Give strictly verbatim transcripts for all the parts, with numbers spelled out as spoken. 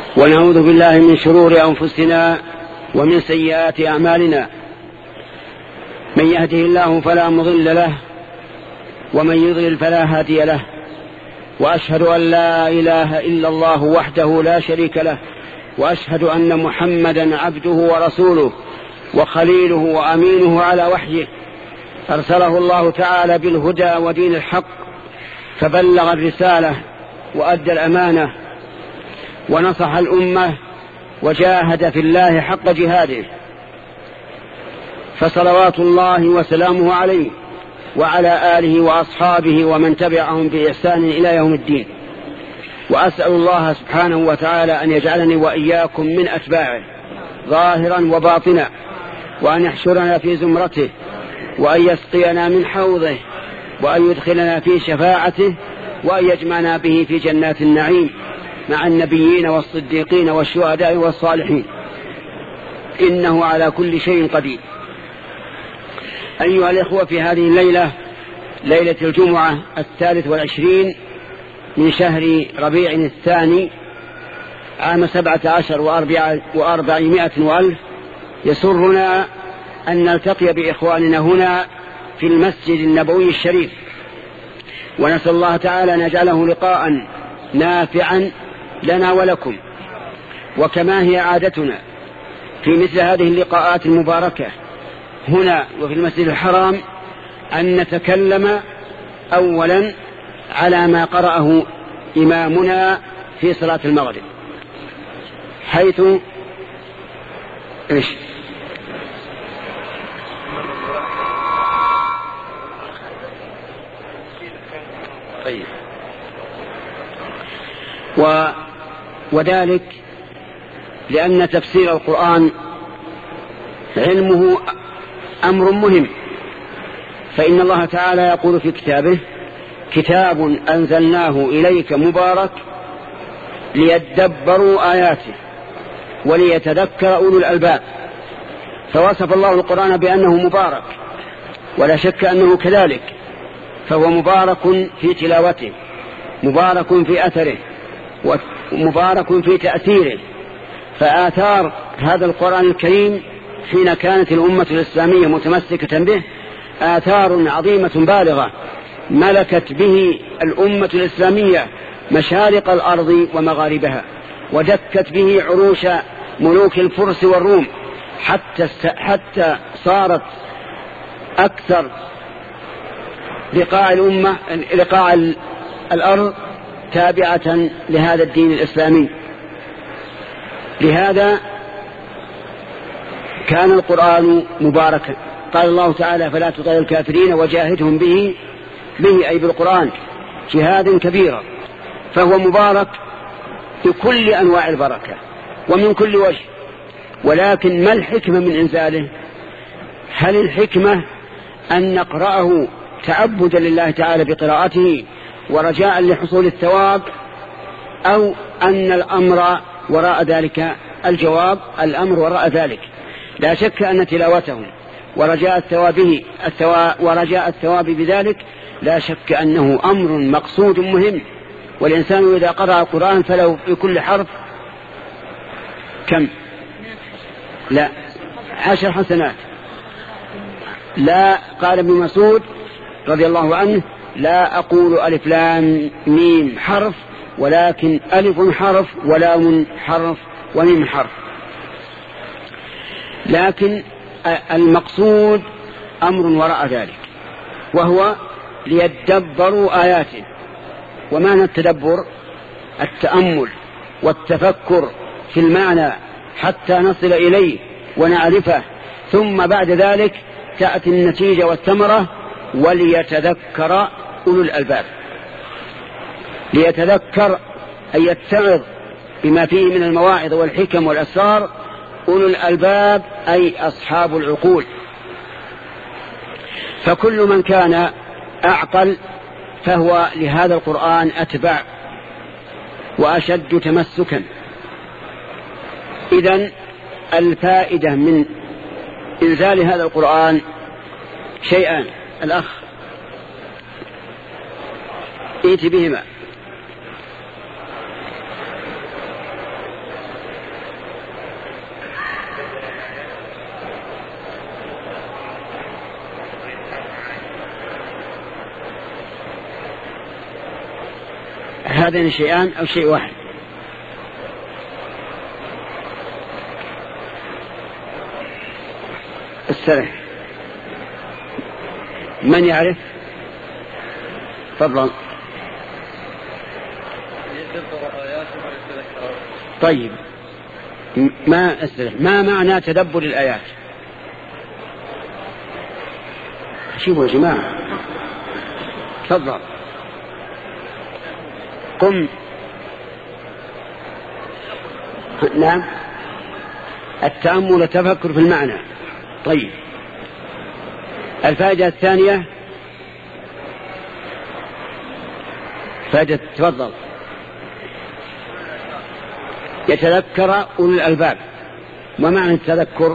ونعوذ بالله من شرور أنفسنا ومن سيئات أعمالنا. من يهده الله فلا مضل له ومن يضلل فلا هادي له، وأشهد أن لا إله إلا الله وحده لا شريك له، وأشهد أن محمدا عبده ورسوله وخليله وأمينه على وحيه، أرسله الله تعالى بالهدى ودين الحق، فبلغ الرسالة وأدى الأمانة ونصح الأمة وجاهد في الله حق جهاده، فصلوات الله وسلامه عليه وعلى آله وأصحابه ومن تبعهم بإحسان إلى يوم الدين. وأسأل الله سبحانه وتعالى أن يجعلني وإياكم من أتباعه ظاهرا وباطنا، وأن يحشرنا في زمرته، وأن يسقينا من حوضه، وأن يدخلنا في شفاعته، وأن يجمعنا به في جنات النعيم مع النبيين والصديقين والشهداء والصالحين، إنه على كل شيء قدير. أيها الإخوة، في هذه الليلة، ليلة الجمعة الثالث والعشرين من شهر ربيع الثاني عام سبعة عشر وأربعمائة وألف، يسرنا أن نلتقي بإخواننا هنا في المسجد النبوي الشريف، ونسأل الله تعالى أن يجعله لقاء نافعا لنا ولكم. وكما هي عادتنا في مثل هذه اللقاءات المباركة هنا وفي المسجد الحرام، أن نتكلم أولا على ما قرأه إمامنا في صلاة المغرب، حيث إيش طيب و... وذلك لأن تفسير القرآن علمه أمر مهم، فإن الله تعالى يقول في كتابه: كتاب أنزلناه إليك مبارك ليدبروا آياته وليتذكر أولو الألباب. فوصف الله القرآن بأنه مبارك، ولا شك أنه كذلك، فهو مبارك في تلاوته، مبارك في أثره، ومبارك في تأثيره. فآثار هذا القرآن الكريم حين كانت الأمة الإسلامية متمسكة به آثار عظيمة بالغة، ملكت به الأمة الإسلامية مشارق الأرض ومغاربها، ودكت به عروش ملوك الفرس والروم، حتى حتى صارت أكثر بقاع الأمة بقاع الأرض تابعة لهذا الدين الإسلامي. لهذا كان القرآن مباركا. قال الله تعالى: فلا تطع الكافرين وجاهدهم به به أي بالقرآن جهادا كبيرا. فهو مبارك بكل أنواع البركة ومن كل وجه. ولكن ما الحكمة من إنزاله؟ هل الحكمة أن نقرأه تعبدا لله تعالى بقراءته ورجاء لحصول الثواب، أو أن الأمر وراء ذلك؟ الجواب: الأمر وراء ذلك. لا شك أن تلاوته ورجاء الثواب الثواب ورجاء الثواب بذلك لا شك أنه أمر مقصود مهم. والإنسان إذا قرأ القرآن فلو بكل حرف كم؟ لا عشر حسنات. لا، قال ابن مسعود رضي الله عنه: لا أقول ألف لام ميم حرف، ولكن ألف حرف ولام حرف وميم حرف. لكن المقصود أمر وراء ذلك، وهو ليدبروا آياته. ومعنى التدبر التأمل والتفكر في المعنى حتى نصل إليه ونعرفه، ثم بعد ذلك تأتي النتيجة والثمرة. وليتذكر أولو الألباب، ليتذكر أن يتعظ بما فيه من المواعظ والحكم والأسرار أولو الألباب، أي أصحاب العقول. فكل من كان أعقل فهو لهذا القرآن أتبع وأشد تمسكا. إذن الفائدة من إنزال هذا القرآن شيئان. الأخ ائت بهما. هذين الشيئان أو شيء واحد؟ السرح من يعرف؟ تفضل. طيب ما السرح ما معنى تدبر الآيات؟ شوفوا يا جماعة، تفضل قم. نعم، التأمل والتفكر في المعنى. طيب الفائدة الثانية فائدة، تفضل. يتذكر أولي الألباب. ومعنى التذكر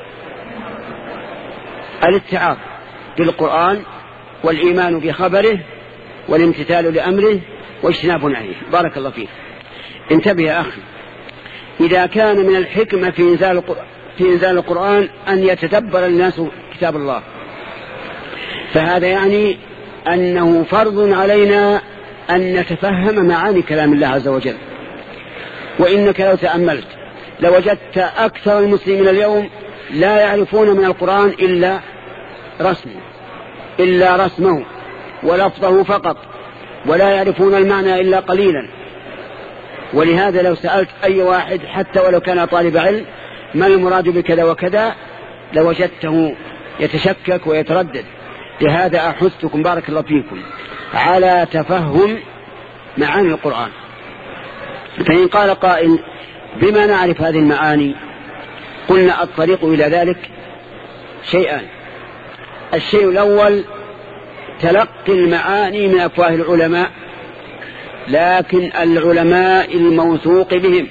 الاتعاظ بالقرآن والإيمان بخبره والامتثال لأمره واجتناب نهيه. بارك الله فيك. انتبه يا أخي، إذا كان من الحكمة في إنزال في إنزال القرآن أن يتدبر الناس كتاب الله، فهذا يعني أنه فرض علينا أن نتفهم معاني كلام الله عز وجل. وإنك لو تأملت لوجدت أكثر المسلمين اليوم لا يعرفون من القرآن إلا رسمه إلا رسمه ولفظه فقط، ولا يعرفون المعنى إلا قليلا. ولهذا لو سألت أي واحد حتى ولو كان طالب علم ما المراد بكذا وكذا لوجدته يتشكك ويتردد. لهذا أحثكم بارك الله فيكم على تفهم معاني القرآن. فإن قال قائل بما نعرف هذه المعاني؟ قلنا الطريق إلى ذلك شيئان. الشيء الأول تلقي المعاني من أفواه العلماء، لكن العلماء الموثوق بهم،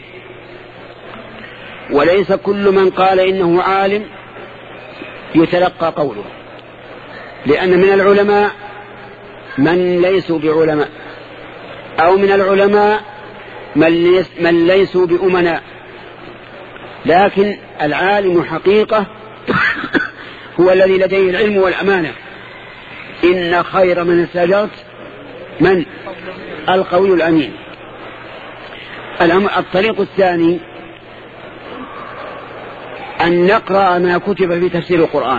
وليس كل من قال إنه عالم يتلقى قوله، لأن من العلماء من ليسوا بعلماء، أو من العلماء من ليسوا بأمناء. لكن العالم حقيقة هو الذي لديه العلم والأمانة. إن خير من استأجرت من القوي الأمين. الطريق الثاني أن نقرأ ما كتب في تفسير القرآن،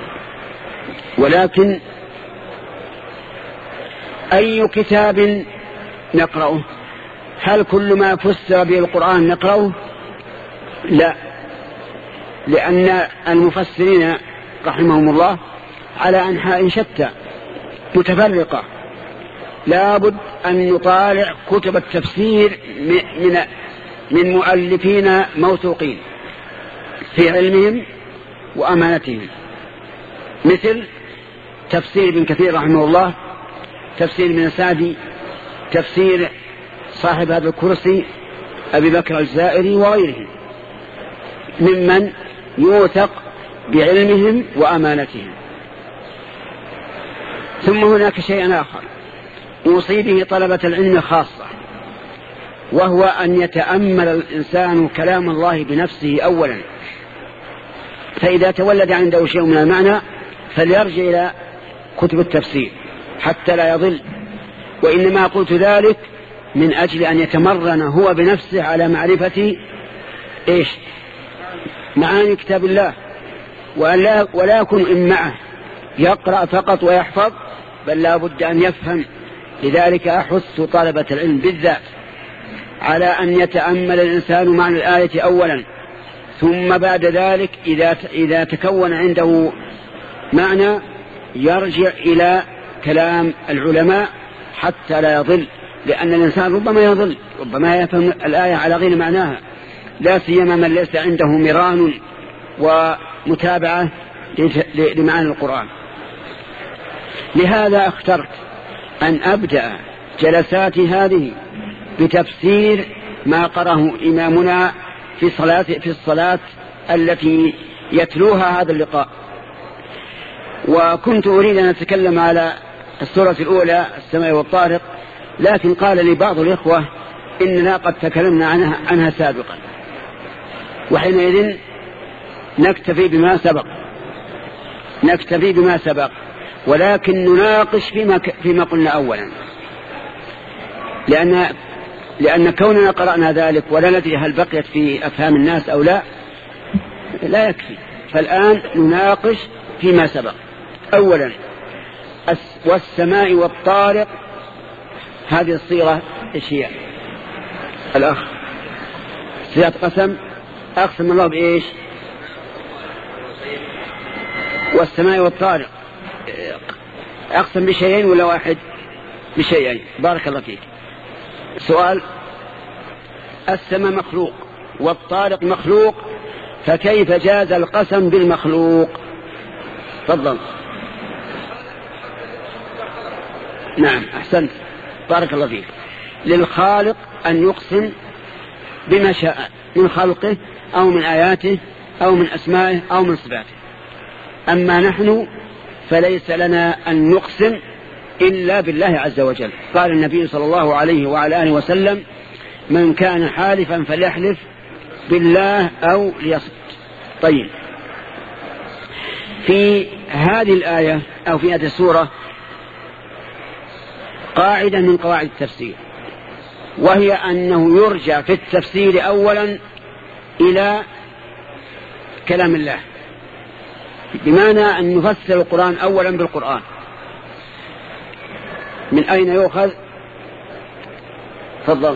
ولكن أي كتاب نقرأه؟ هل كل ما فسر به القرآن نقرأه؟ لا، لأن المفسرين رحمهم الله على أنحاء شتى متفرقة. لابد أن نطالع كتب التفسير من من مؤلفين موثوقين في علمهم وأمانتهم، مثل تفسير ابن كثير رحمه الله، تفسير ابن سعدي، تفسير صاحب هذا الكرسي أبي بكر الجزائري وغيرهم ممن يوثق بعلمهم وأمانتهم. ثم هناك شيء آخر أوصي به طلبة العلم خاصة، وهو أن يتأمل الإنسان كلام الله بنفسه أولا، فإذا تولد عنده شيء من المعنى فليرجع إلى كتب التفسير حتى لا يضل. وإنما قلت ذلك من أجل أن يتمرن هو بنفسه على معرفة إيش معاني كتاب الله، ولا, ولا يكون إن معه يقرأ فقط ويحفظ، بل لا بد أن يفهم. لذلك أحث طلبة العلم بالذات على أن يتأمل الإنسان معنى الآية أولا، ثم بعد ذلك إذا إذا تكون عنده معنى يرجع إلى كلام العلماء حتى لا يضل، لأن الإنسان ربما يضل، ربما يفهم الآية على غير معناها، لا سيما من ليس عنده مران ومتابعة لمعاني القرآن. لهذا اخترت أن أبدأ جلساتي هذه بتفسير ما قرأه إمامنا في صلاة في الصلاة التي يتلوها هذا اللقاء. وكنت أريد أن أتكلم على السورة الأولى السماء والطارق، لكن قال لي بعض الإخوة إننا قد تكلمنا عنها, عنها سابقا، وحينئذ نكتفي بما سبق نكتفي بما سبق ولكن نناقش فيما, فيما قلنا أولا، لأن لأن كوننا قرأنا ذلك ولا ندري هل بقيت في أفهام الناس أو لا لا يكفي. فالآن نناقش فيما سبق. أولا والسماء والطارق، هذه الصيغة إيش هي؟ الأخ صيغة قسم، أقسم الله بإيش؟ والسماء والطارق، أقسم بشيئين ولا واحد؟ بشيئين. بارك الله فيك. سؤال: السماء مخلوق والطارق مخلوق، فكيف جاز القسم بالمخلوق؟ تفضل. نعم أحسنت، بارك الله فيك. للخالق أن يقسم بما شاء من خلقه أو من آياته أو من أسمائه أو من صفاته. أما نحن فليس لنا أن نقسم إلا بالله عز وجل. قال النبي صلى الله عليه وعلى آله وسلم: من كان حالفا فليحلف بالله أو ليصمت. طيب، في هذه الآية أو في هذه السورة قاعدة من قواعد التفسير، وهي أنه يرجع في التفسير أولا إلى كلام الله، بمعنى أن نفسر القرآن أولا بالقرآن. من أين يؤخذ؟ تفضل.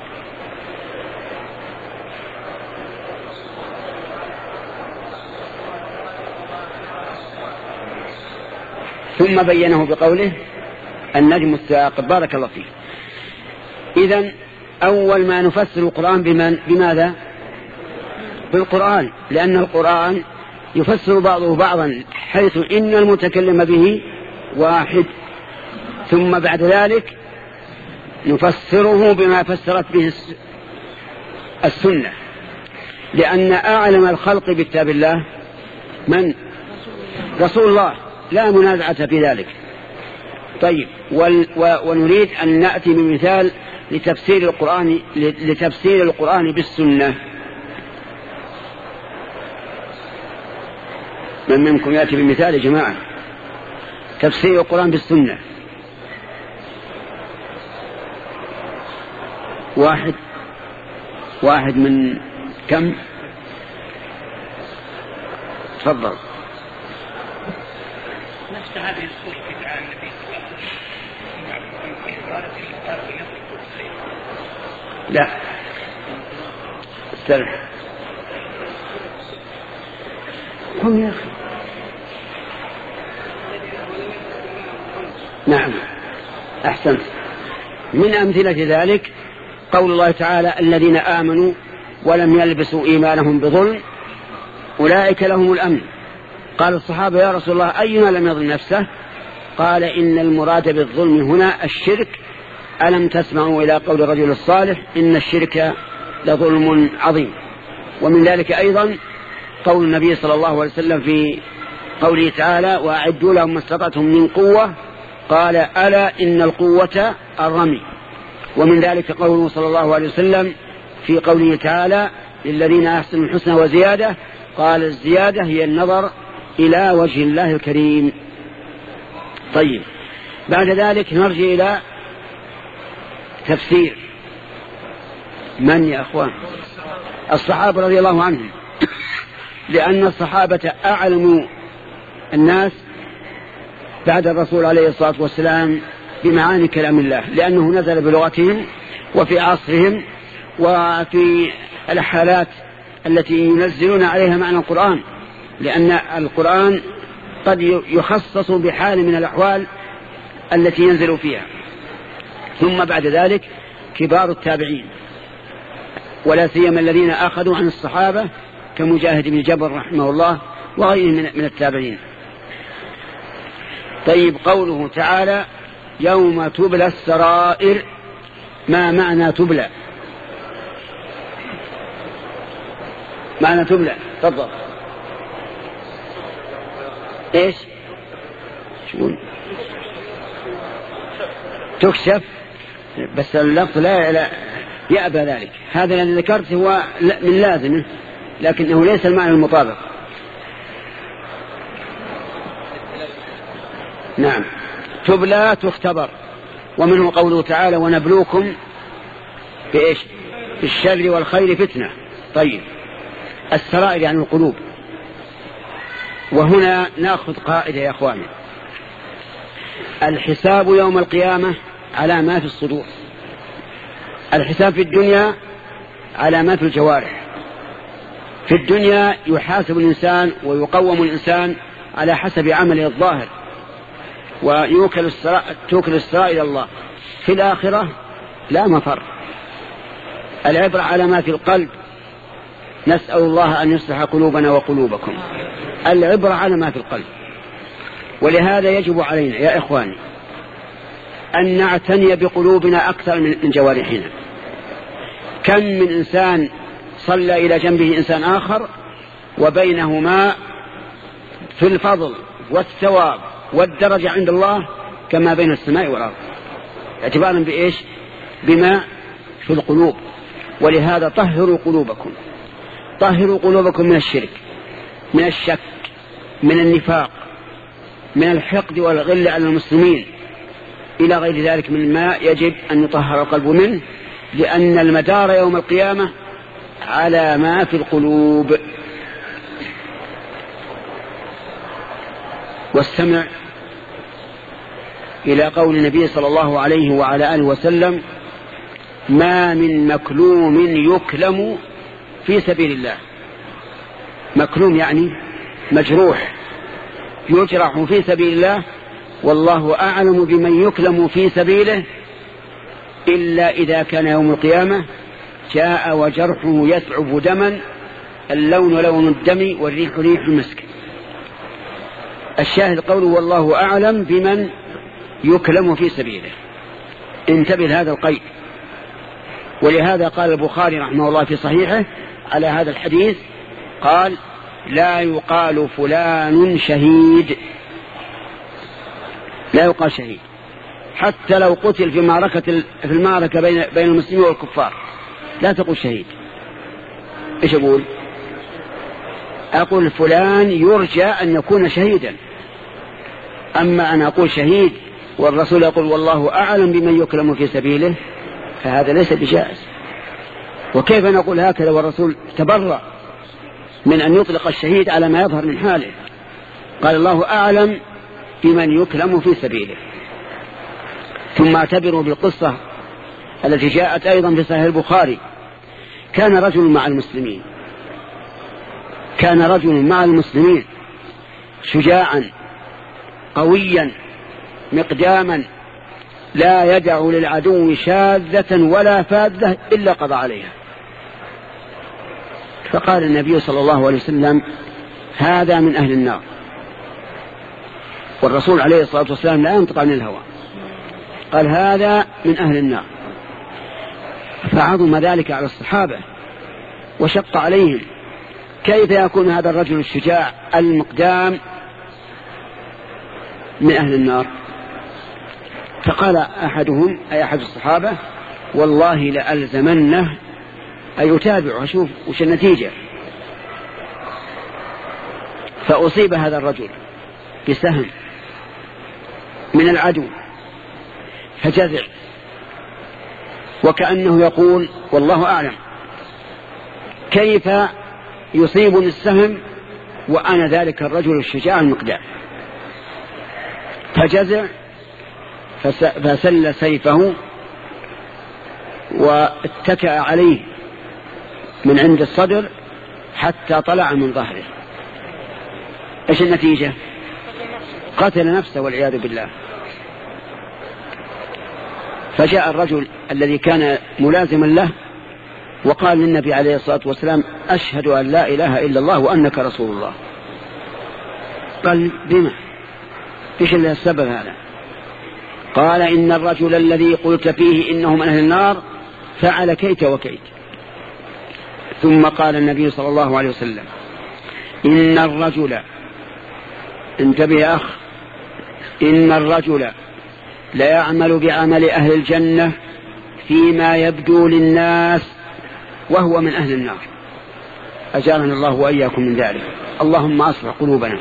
ثم بينه بقوله: النجم الثاقب. بارك الله فيك. إذن أول ما نفسر القرآن بمن بماذا؟ بالقرآن، لأن القرآن يفسر بعضه بعضا، حيث إن المتكلم به واحد. ثم بعد ذلك نفسره بما فسرت به السنة، لأن أعلم الخلق بكتاب الله من؟ رسول الله، لا منازعة في ذلك. طيب، ونريد أن نأتي بمثال لتفسير القرآن لتفسير القرآن بالسنة. من منكم يأتي بمثال يا جماعة تفسير القرآن بالسنة؟ واحد واحد من كم؟ تفضل. نفس هذه الصورة في دعاء النبي صلى الله عليه وسلم. لا استرح هم يا أخي. نعم أحسنت. من أمثلة ذلك قول الله تعالى: الذين آمنوا ولم يلبسوا إيمانهم بظلم أولئك لهم الأمن. قال الصحابة: يا رسول الله أينا لم يظلم نفسه؟ قال: إن المراد بالظلم هنا الشرك. ألم تسمعوا إلى قول الرجل الصالح: إن الشرك لظلم عظيم. ومن ذلك أيضا قول النبي صلى الله عليه وسلم في قوله تعالى: وأعدوا لهم ما استطعتم من قوة. قال: ألا إن القوة الرمي. ومن ذلك قوله صلى الله عليه وسلم في قوله تعالى: للذين أحسنوا الحسنى وزيادة. قال: الزيادة هي النظر إلى وجه الله الكريم. طيب، بعد ذلك نرجع إلى تفسير من يا أخوان؟ الصحابة رضي الله عنهم، لأن الصحابة أعلموا الناس بعد الرسول عليه الصلاة والسلام بمعاني كلام الله، لأنه نزل بلغتهم وفي عصرهم وفي الحالات التي ينزلون عليها معنى القرآن، لأن القرآن قد يخصص بحال من الأحوال التي ينزل فيها. ثم بعد ذلك كبار التابعين، ولا سيما الذين أخذوا عن الصحابة كمجاهد بن جبر رحمه الله وغيره من التابعين. طيب، قوله تعالى: يوم تبلى السرائر، ما معنى تبلى؟ معنى تبلى، تفضل. ايش شو تكشف؟ بس اللفظ لا, لا يأبى ذلك. هذا الذي ذكرت هو من لازمه، لكنه ليس المعنى المطابق. نعم، تبلى تختبر. ومنه قوله تعالى: ونبلوكم بإيش؟ بالشر والخير فتنة. طيب، السرائر يعني القلوب. وهنا نأخذ قاعدة يا أخواني: الحساب يوم القيامة على ما في الصدور. الحساب في الدنيا على ما في الجوارح. في الدنيا يحاسب الإنسان ويقوم الإنسان على حسب عمله الظاهر، ويوكل السرائر توكل السرائر إلى الله. في الآخرة لا مفر، العبرة على ما في القلب. نسأل الله أن يصلح قلوبنا وقلوبكم. العبرة على ما في القلب. ولهذا يجب علينا يا إخواني أن نعتني بقلوبنا أكثر من جوارحنا. كم من إنسان صلى إلى جنبه إنسان آخر وبينهما في الفضل والثواب والدرجة عند الله كما بين السماء والأرض، اعتبارا بإيش؟ بما في القلوب. ولهذا طهروا قلوبكم، طهروا قلوبكم من الشرك، من الشك، من النفاق، من الحقد والغل على المسلمين، إلى غير ذلك من ما يجب أن يطهر القلب منه، لأن المدار يوم القيامة على ما في القلوب. واستمع إلى قول النبي صلى الله عليه وعلى آله وسلم: ما من مكلوم يكلم في سبيل الله. مكلوم يعني مجروح، يجرح في سبيل الله، والله أعلم بمن يكلم في سبيله، إلا إذا كان يوم القيامة جاء وجرحه يثعب دما، اللون لون الدم والريح ريح المسك. الشاهد قوله والله أعلم بمن يكلم في سبيله. انتبه لهذا القيد. ولهذا قال البخاري رحمه الله في صحيحه على هذا الحديث، قال: لا يقال فلان شهيد. لا يقال شهيد حتى لو قتل في معركة في المعركة بين بين المسلمين والكفار، لا تقول شهيد. ايش اقول؟ اقول فلان يرجى ان يكون شهيدا. اما ان اقول شهيد والرسول يقول والله اعلم بمن يكلم في سبيله، فهذا ليس بجائز. وكيف نقول هكذا والرسول تبرأ من ان يطلق الشهيد على ما يظهر من حاله؟ قال الله اعلم بمن يكلم في سبيله. ثم اعتبروا بالقصة التي جاءت أيضا في صحيح البخاري. كان رجل مع المسلمين كان رجل مع المسلمين شجاعا قويا مقداما، لا يدع للعدو شاذة ولا فاذة إلا قضى عليها. فقال النبي صلى الله عليه وسلم: هذا من أهل النار. والرسول عليه الصلاة والسلام لا ينطق عن الهوى، قال: هذا من أهل النار. فعظم ذلك على الصحابة وشق عليهم، كيف يكون هذا الرجل الشجاع المقدام من أهل النار؟ فقال أحدهم أي أحد الصحابة: والله لألزمنه أن يتابع أشوف وش النتيجة. فأصيب هذا الرجل بسهم من العدو فجزع، وكأنه يقول والله أعلم كيف يصيبني السهم وأنا ذلك الرجل الشجاع المقدام. فجزع فسل سيفه واتكأ عليه من عند الصدر حتى طلع من ظهره. ايش النتيجة؟ قتل نفسه والعياذ بالله. فجاء الرجل الذي كان ملازما له وقال للنبي عليه الصلاة والسلام: أشهد أن لا إله إلا الله وأنك رسول الله. قال: بما؟ إيش السبب هذا؟ قال: إن الرجل الذي قلت فيه إنه من أهل النار فعل كيت وكيت. ثم قال النبي صلى الله عليه وسلم: إن الرجل، انتبه يا أخ، إن الرجل لا يعمل بعمل أهل الجنة فيما يبدو للناس وهو من أهل النار. أجارنا الله وإياكم من ذلك. اللهم أصلح قلوبنا.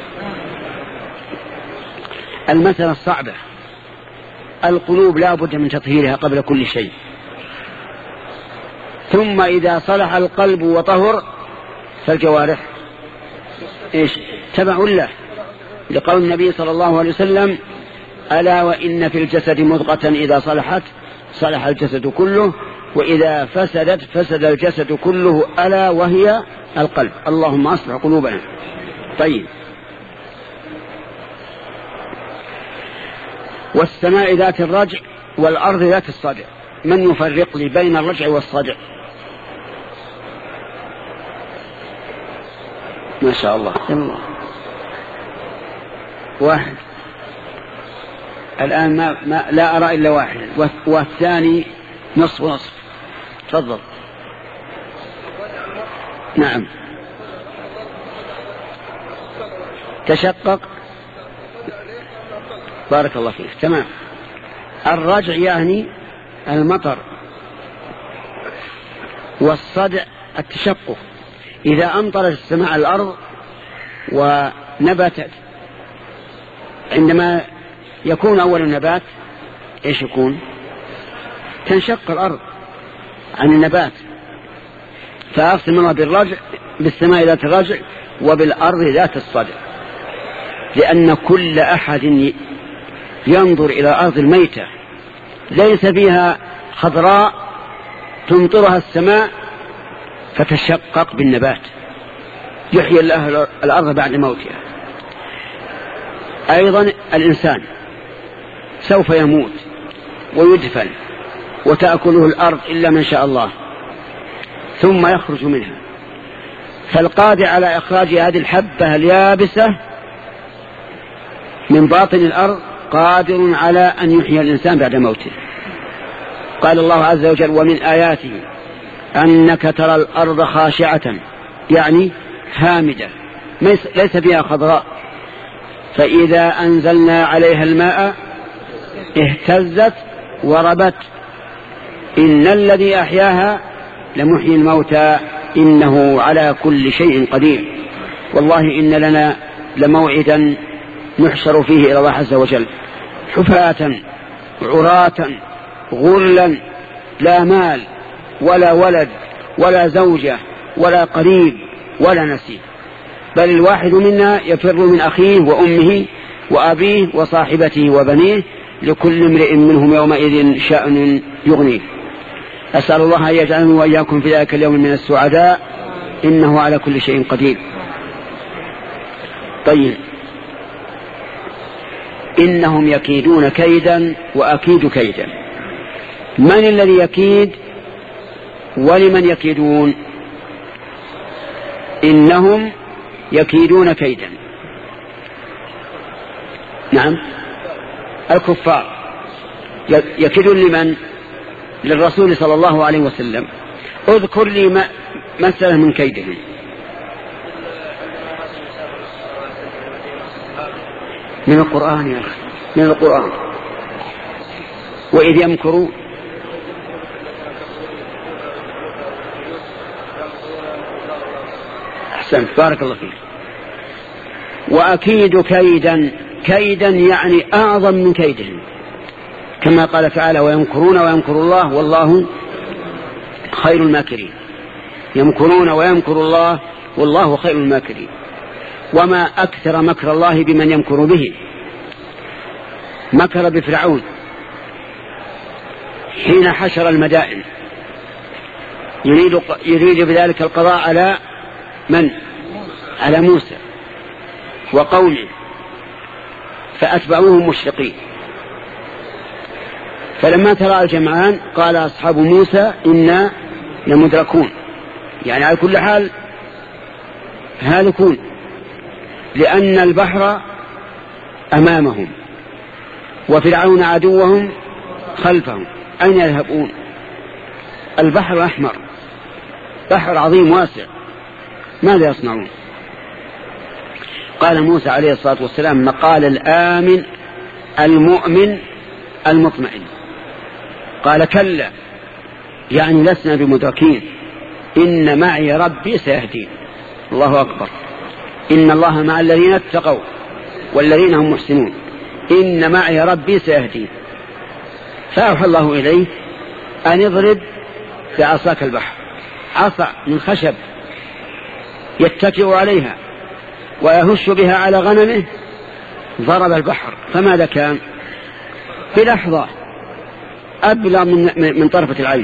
المسألة الصعبة، القلوب لا بد من تطهيرها قبل كل شيء. ثم إذا صلح القلب وطهر فالجوارح إيش تبع له، لقول النبي صلى الله عليه وسلم: ألا وإن في الجسد مضغة إذا صلحت صلح الجسد كله، وإذا فسدت فسد الجسد كله، ألا وهي القلب. اللهم أصلح قلوبنا. طيب، والسماء ذات الرجع والأرض ذات الصدع. من يفرق لي بين الرجع والصدع؟ ما شاء الله. الله واحد الآن ما, ما لا أرى إلا واحد، والثاني نصف نصف. تفضل. نعم. تشقق. بارك الله فيك. تمام. الرجع يعني المطر، والصدع التشقق. إذا أمطرت السماء الأرض ونبتت، عندما يكون أول النبات إيش يكون؟ تنشق الأرض عن النبات. فأقسم الله بالرجع، بالسماء ذات الرجع وبالأرض ذات الصدع، لأن كل أحد ينظر إلى الأرض الميتة ليس فيها خضراء تمطرها السماء فتشقق بالنبات، يحيي الله الأرض بعد موتها. أيضا الإنسان سوف يموت ويدفن وتأكله الأرض إلا من شاء الله، ثم يخرج منها. فالقادر على إخراج هذه الحبة اليابسة من باطن الأرض قادر على أن يحيي الإنسان بعد موته. قال الله عز وجل: ومن آياته أنك ترى الأرض خاشعة، يعني هامدة ليس فيها خضراء، فإذا أنزلنا عليها الماء اهتزت وربت، إن الذي أحياها لمحيي الموتى إنه على كل شيء قدير. والله إن لنا لموعدا نحشر فيه إلى الله عز وجل حفاة عراة غرلا، لا مال ولا ولد ولا زوجة ولا قريب ولا نسيب، بل الواحد منا يفر من أخيه وأمه وأبيه وصاحبته وبنيه، لكل امرئ منهم يومئذ شأن يغنيه. أسأل الله أن يجعلني وإياكم في ذلك اليوم من السعداء، إنه على كل شيء قدير. طيب، إنهم يكيدون كيدا وأكيد كيدا. من الذي يكيد ولمن يكيدون؟ إنهم يكيدون كيدا. نعم، الكفار يكيدون لمن؟ للرسول صلى الله عليه وسلم. اذكر لي مسألة من كيدهم. من القرآن يا أخي، من القرآن. وإذ يمكروا أحسنت، بارك الله فيك. وأكيد كيدا، كيدا يعني أعظم من كيدهم، كما قال تعالى: ويمكرون ويمكر الله والله خير الماكرين. يمكرون ويمكر الله والله خير الماكرين. وما أكثر مكر الله بمن يمكر به. مكر بفرعون حين حشر المدائن، يريد, يريد بذلك القضاء على من؟ على موسى وقومه، فأتبعوهم مشرقين. فلما ترى الجمعان قال أصحاب موسى إنا لمدركون، يعني على كل حال هالكون، لأن البحر أمامهم وفرعون عدوهم خلفهم، أين يذهبون؟ البحر أحمر، بحر عظيم واسع، ماذا يصنعون؟ قال موسى عليه الصلاة والسلام مقال الآمن المؤمن المطمئن، قال: كلا، يعني لسنا بمدركين، إن معي ربي سيهدين. الله أكبر. إن الله مع الذين اتقوا والذين هم محسنون، إن معي ربي سيهدين. فأوحى الله إليه أن اضرب بعصاك البحر، عصا من خشب يتكئ عليها ويهش بها على غنمه ضرب البحر، فماذا كان؟ بلحظة أبلغ من, من طرفة العين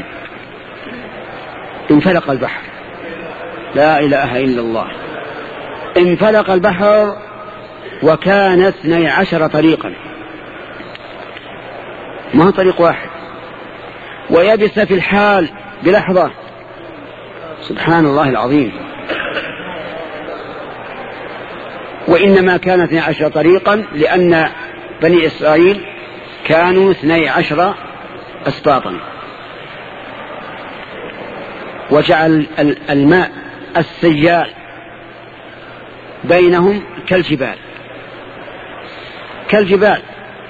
انفلق البحر. لا إله إلا الله. انفلق البحر وكان اثني عشر طريقا، ما طريق واحد، ويبس في الحال بلحظة. سبحان الله العظيم. وإنما كان اثني عشر طريقا لأن بني إسرائيل كانوا اثني عشر أسباطا، وجعل الماء السيال بينهم كالجبال كالجبال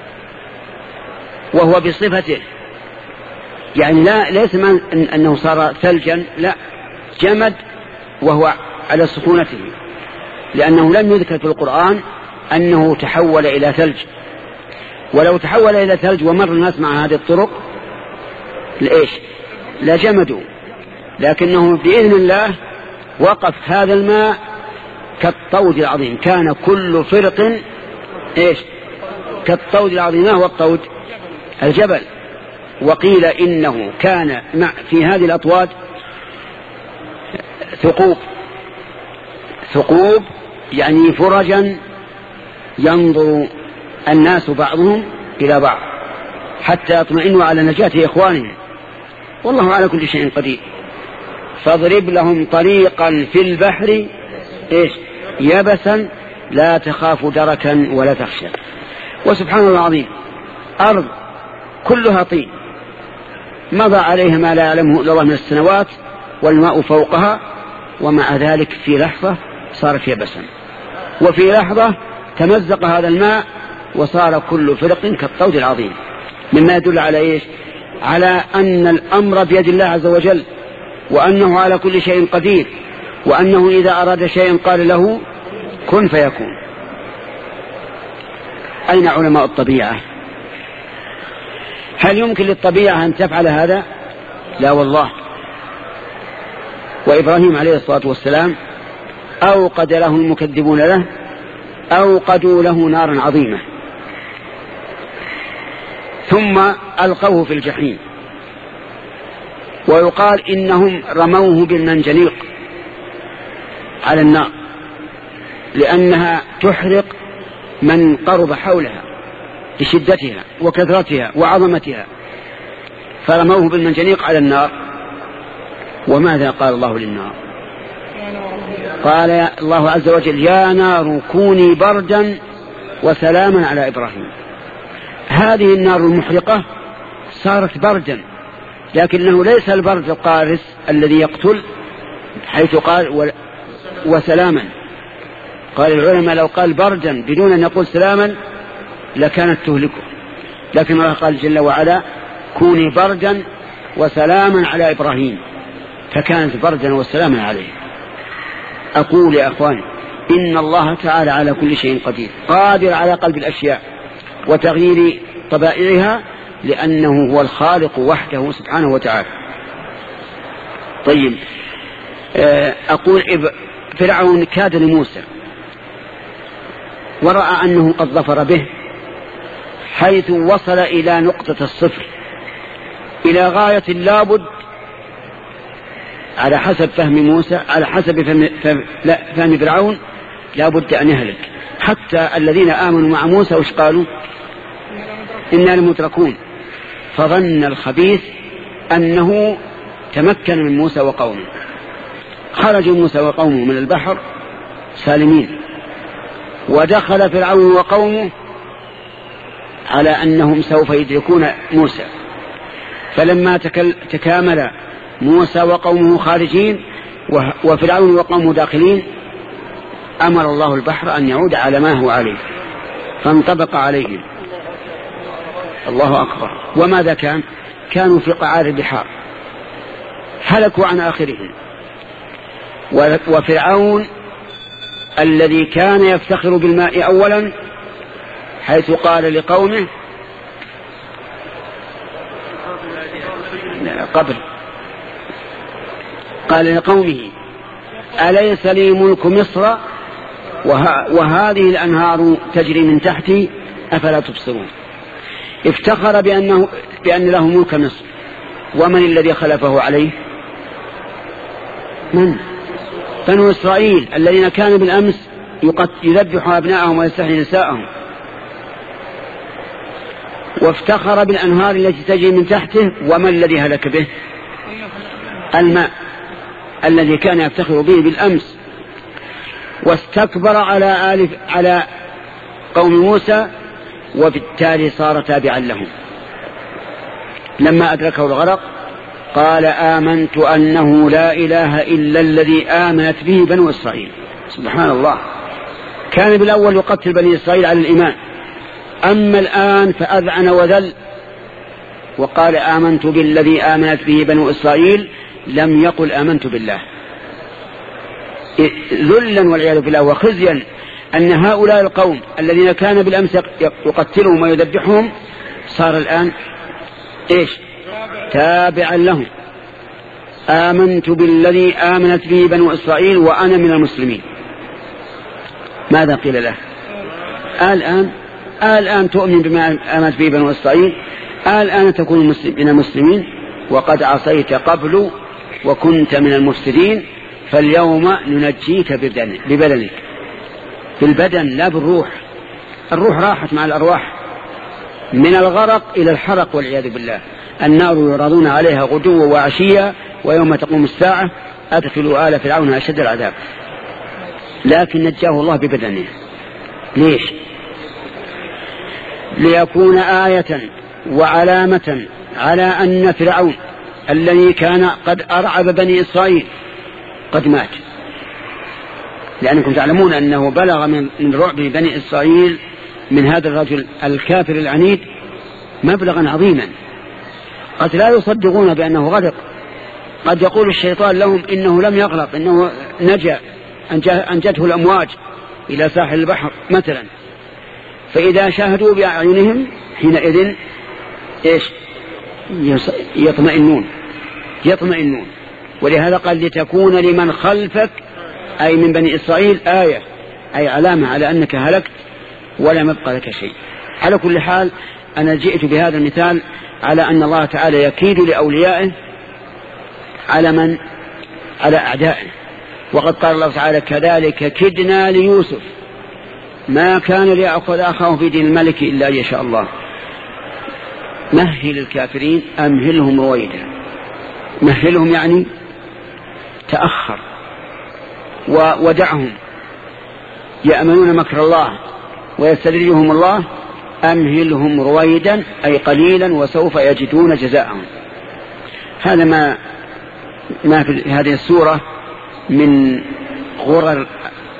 وهو بصفته، يعني لا ليس من أنه صار ثلجا، لا، جمد وهو على سكونته، لأنه لم يذكر في القرآن أنه تحول إلى ثلج. ولو تحول إلى ثلج ومر الناس مع هذه الطرق لإيش؟ لجمدوا، لكنه بإذن الله وقف هذا الماء كالطود العظيم. كان كل فرق إيش؟ كالطود العظيم. ما هو الطود؟ الجبل. وقيل إنه كان مع في هذه الأطواد ثقوب ثقوب يعني فرجا ينظر الناس بعضهم إلى بعض حتى يطمئنوا على نجاة إخوانهم، والله على كل شيء قدير. فاضرب لهم طريقا في البحر إيش؟ يبسا لا تخاف دركا ولا تخشى. وسبحان الله العظيم، أرض كلها طين مضى عليها ما لا يعلمه إلا الله من السنوات والماء فوقها، ومع ذلك في لحظة صارت يبسا، وفي لحظة تمزق هذا الماء وصار كل فرق كالطود العظيم. مما يدل على إيش؟ على أن الأمر بيد الله عز وجل، وأنه على كل شيء قدير، وأنه إذا أراد شيئا قال له كن فيكون. أين علماء الطبيعة؟ هل يمكن للطبيعة أن تفعل هذا؟ لا والله. وإبراهيم عليه الصلاة والسلام أوقد له المكذبون له أوقدوا له نارا عظيمة ثم ألقوه في الجحيم، ويقال إنهم رموه بالمنجنيق على النار لأنها تحرق من قرب حولها لشدتها وكثرتها وعظمتها، فرموه بالمنجنيق على النار. وماذا قال الله للنار؟ قال الله عز وجل يا نار كوني بردا وسلاما على إبراهيم. هذه النار المحرقة صارت بردا، لكنه ليس البرد القارس الذي يقتل، حيث قال وسلاما. قال العلماء لو قال بردا بدون أن يقول سلاما لكانت تهلكه، لكن الله قال جل وعلا كوني بردا وسلاما على إبراهيم، فكانت بردا وسلاما عليه. أقول يا أخواني إن الله تعالى على كل شيء قدير، قادر على قلب الأشياء وتغيير طبائعها، لأنه هو الخالق وحده سبحانه وتعالى. طيب، أقول فرعون كاد لموسى ورأى أنه قد ظفر به، حيث وصل إلى نقطة الصفر، إلى غاية لابد على حسب فهم موسى، على حسب فهم, فهم, لا فهم فرعون لابد أن يهلك. حتى الذين آمنوا مع موسى وش قالوا؟ إنا لمدركون. فظن الخبيث أنه تمكن من موسى وقومه، خرج موسى وقومه من البحر سالمين، ودخل فرعون وقومه على أنهم سوف يدركون موسى. فلما تكامل موسى وقومه خارجين وفرعون وقومه داخلين، أمر الله البحر أن يعود على ما هو عليه، فانطبق عليهم. الله أكبر. وماذا كان؟ كانوا في قعار البحار، هلكوا عن آخرهم. وفرعون الذي كان يفتخر بالماء أولا، حيث قال لقومه قبل قال لقومه أليس لي ملك مصر وه... وهذه الأنهار تجري من تحتي أفلا تبصرون. افتخر بأنه بأن له ملك مصر، ومن الذي خلفه عليه؟ من؟ بنو إسرائيل الذين كانوا بالأمس يذبحوا أبناءهم ويستحيي نساءهم. وافتخر بالأنهار التي تجري من تحته، وما الذي هلك به؟ الماء الذي كان يفتخر به بالأمس. واستكبر على آل على قوم موسى، وبالتالي صار تابعا لهم. لما أدركه الغرق قال آمنت أنه لا إله إلا الذي آمنت به بنو إسرائيل. سبحان الله، كان بالأول يقتل بني إسرائيل على الإيمان، أما الآن فأذعن وذل وقال آمنت بالذي آمنت به بنو إسرائيل، لم يقل آمنت بالله. ذلا والعياذ بالله وخزيا أن هؤلاء القوم الذين كان بالأمس يقتلهم ويذبحهم صار الآن إيش؟ تابعا لهم. آمنت بالذي آمنت به بنو إسرائيل وأنا من المسلمين. ماذا قيل له؟ الآن الآن تؤمن بما آمنت به بنو إسرائيل، الآن تكون من المسلمين، وقد عصيت قبل وكنت من المفسدين، فاليوم ننجيك ببدنك، بالبدن لا بالروح. الروح راحت مع الأرواح من الغرق إلى الحرق والعياذ بالله. النار يعرضون عليها غدوا وعشيا ويوم تقوم الساعة أدخلوا آل فرعون أشد العذاب. لكن نجاه الله ببدنه. ليش؟ ليكون آية وعلامة على أن فرعون الذي كان قد أرعب بني إسرائيل قد مات، لأنكم تعلمون أنه بلغ من رعب بني إسرائيل من هذا الرجل الكافر العنيد مبلغا عظيما، قد لا يصدقون بأنه غرق. قد يقول الشيطان لهم إنه لم يغرق، إنه نجا، أنجته الأمواج إلى ساحل البحر مثلا. فإذا شاهدوا بأعينهم حينئذ إيش؟ يطمئنون يطمئنون ولهذا قال لتكون لمن خلفك أي من بني إسرائيل آية، أي علامة على أنك هلكت ولم يبقى لك شيء. على كل حال أنا جئت بهذا المثال على أن الله تعالى يكيد لأوليائه على من؟ على أعدائه. وقد قال الله تعالى كذلك كدنا ليوسف ما كان ليأخذ أخاه في دين الملك إلا أن يشاء الله. مهل الكافرين أمهلهم رويدا. مهلهم يعني تأخر ودعهم يأمنون مكر الله ويستدرجهم الله. أمهلهم رويدا أي قليلا وسوف يجدون جزاءهم. هذا ما ما في هذه السورة من غرر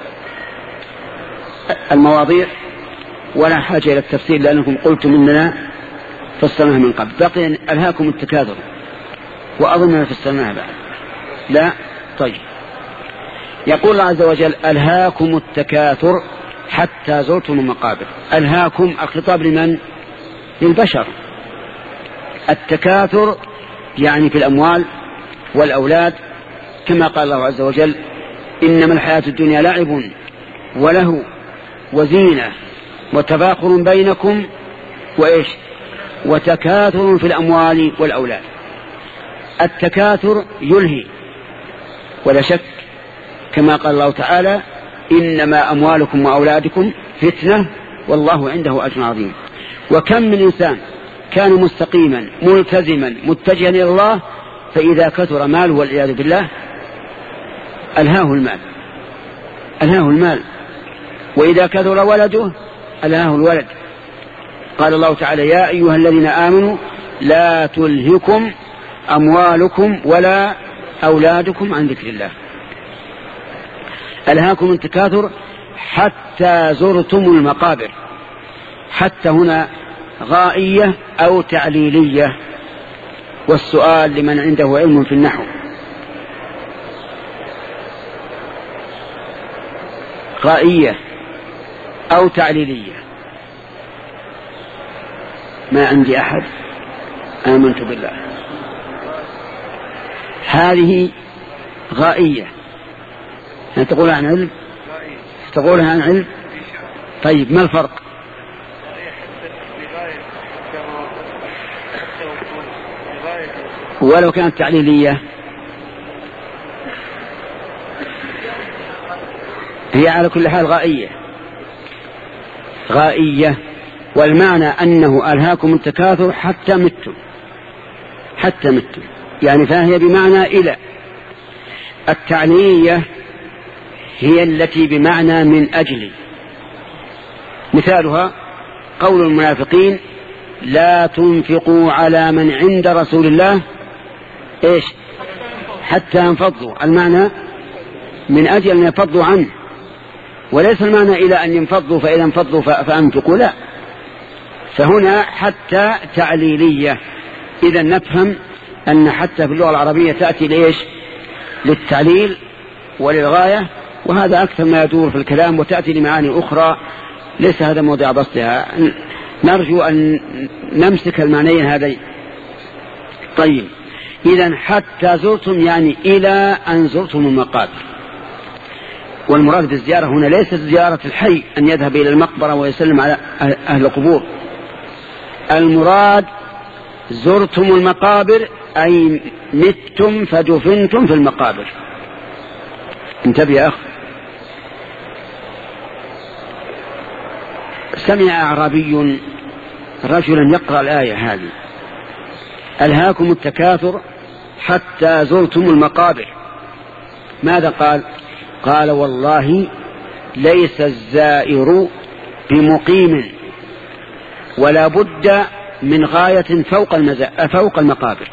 المواضيع، ولا حاجة إلى التفسير لأنكم قلتم إننا فسرناها من قبل. بقي ألهاكم التكاثر، وأظننا فسرناها بعد. لا طيب. يقول الله عز وجل ألهاكم التكاثر حتى زرتم المقابر. ألهاكم الخطاب لمن؟ للبشر. التكاثر يعني في الأموال والأولاد، كما قال الله عز وجل إنما الحياة الدنيا لعب وله وزينة وتفاخر بينكم وإيش وتكاثر في الأموال والأولاد. التكاثر يلهي ولا شك، كما قال الله تعالى إنما أموالكم وأولادكم فتنة والله عنده أجر عظيم. وكم من إنسان كان مستقيما ملتزما متجها إلى الله، فإذا كثر ماله والعياذ بالله ألهاه المال ألهاه المال وإذا كثر ولده ألهاه الولد. قال الله تعالى يا أيها الذين آمنوا لا تلهكم أموالكم ولا أولادكم عن ذكر الله. ألهاكم التكاثر حتى زرتم المقابر. حتى هنا غائية أو تعليلية، والسؤال لمن عنده علم في النحو. غائية أو تعليلية؟ ما عندي أحد. آمنت بالله. هذه غائية. يعني تقول عن علم، تقول عن علم. طيب ما الفرق؟ ولو كانت تعليلية هي على كل حال غائية غائية والمعنى أنه ألهاكم التكاثر حتى متم حتى متم يعني فهي بمعنى إلى. التعليلية هي التي بمعنى من أجل. مثالها قول المنافقين لا تنفقوا على من عند رسول الله إيش حتى ينفضوا. المعنى من أجل أن ينفضوا عنه، وليس المعنى إلى أن ينفضوا فإذا انفضوا فأنفقوا، لا. فهنا حتى تعليلية. إذا نفهم أن حتى في اللغة العربية تأتي لإيش للتعليل وللغاية، وهذا أكثر ما يدور في الكلام، وتأتي لمعاني أخرى ليس هذا موضع بسطها. نرجو أن نمسك المعنيين هذين. طيب إذن حتى زرتم يعني إلى أن زرتم المقابر. والمراد بالزيارة هنا ليست زيارة الحي أن يذهب إلى المقبرة ويسلم على أهل القبور. المراد زرتم المقابر أي متم فدفنتم في المقابر. انتبه يا أخ. سمع أعرابي رجلا يقرأ الآية هذه ألهاكم التكاثر حتى زرتم المقابر. ماذا قال؟ قال والله ليس الزائر بمقيم ولا بد من غاية فوق, المزا... فوق المقابر.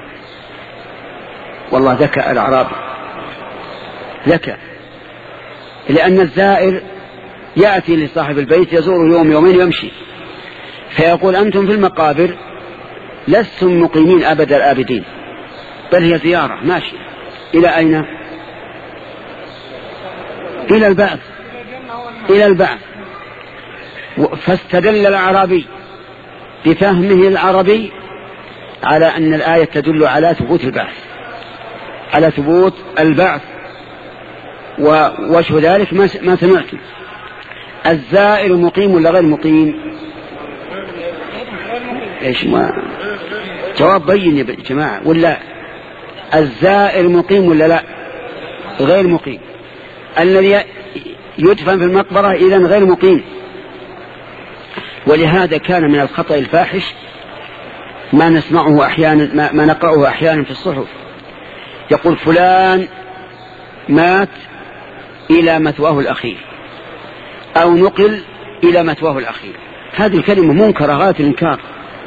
والله ذكى الأعرابي ذكى، لأن الزائر يأتي لصاحب البيت يزور يوم يومين يمشي، فيقول أنتم في المقابر لستم مقيمين أبد الآبدين، بل هي زيارة ماشي. إلى أين؟ إلى البعث إلى البعث. فاستدل الأعرابي بفهمه العربي على أن الآية تدل على ثبوت البعث على ثبوت البعث. ووجه ذلك ما سمعتم. الزائر مقيم ولا غير مقيم؟ إيش ما جواب بين يا جماعة. ولا الزائر مقيم ولا لا؟ غير مقيم. الذي يدفن في المقبرة إذن غير مقيم. ولهذا كان من الخطأ الفاحش ما نسمعه أحيانا ما, ما نقرأه أحيانا في الصحف، يقول فلان مات إلى مثواه الأخير أو نقل إلى مثواه الأخير. هذه الكلمة منكرة غاية الإنكار،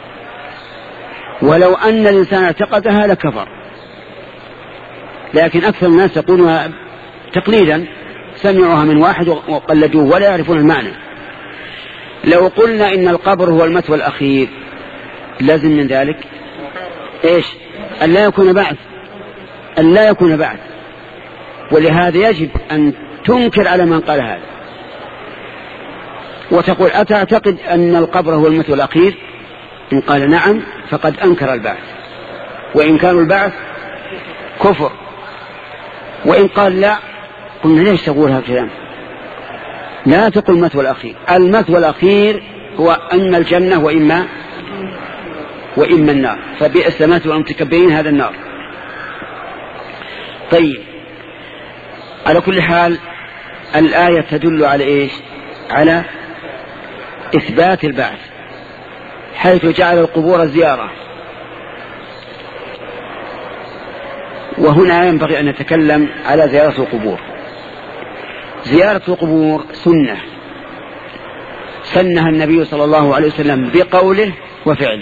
ولو أن الإنسان اعتقدها لكفر. لكن أكثر الناس يقولون تقليدا، سمعوها من واحد وقلدوه ولا يعرفون المعنى. لو قلنا إن القبر هو المثوى الأخير لازم من ذلك إيش؟ أن لا يكون بعث أن لا يكون بعث. ولهذا يجب أن تنكر على من قال هذا وتقول أتعتقد أن القبر هو المثوى الأخير؟ إن قال نعم فقد أنكر البعث، وإن كان البعث كفر. وإن قال لا قلنا ليش تقول هذا الكلام؟ لا تقل المثوى الأخير. المثوى الأخير هو أن الجنة وإما وإما النار، فبئس مثوى المتكبرين هذا النار. طيب على كل حال الآية تدل على إيش؟ على إثبات البعث، حيث جعل القبور زيارة. وهنا ينبغي أن نتكلم على زيارة القبور. زيارة القبور سنة سنها النبي صلى الله عليه وسلم بقوله وفعله.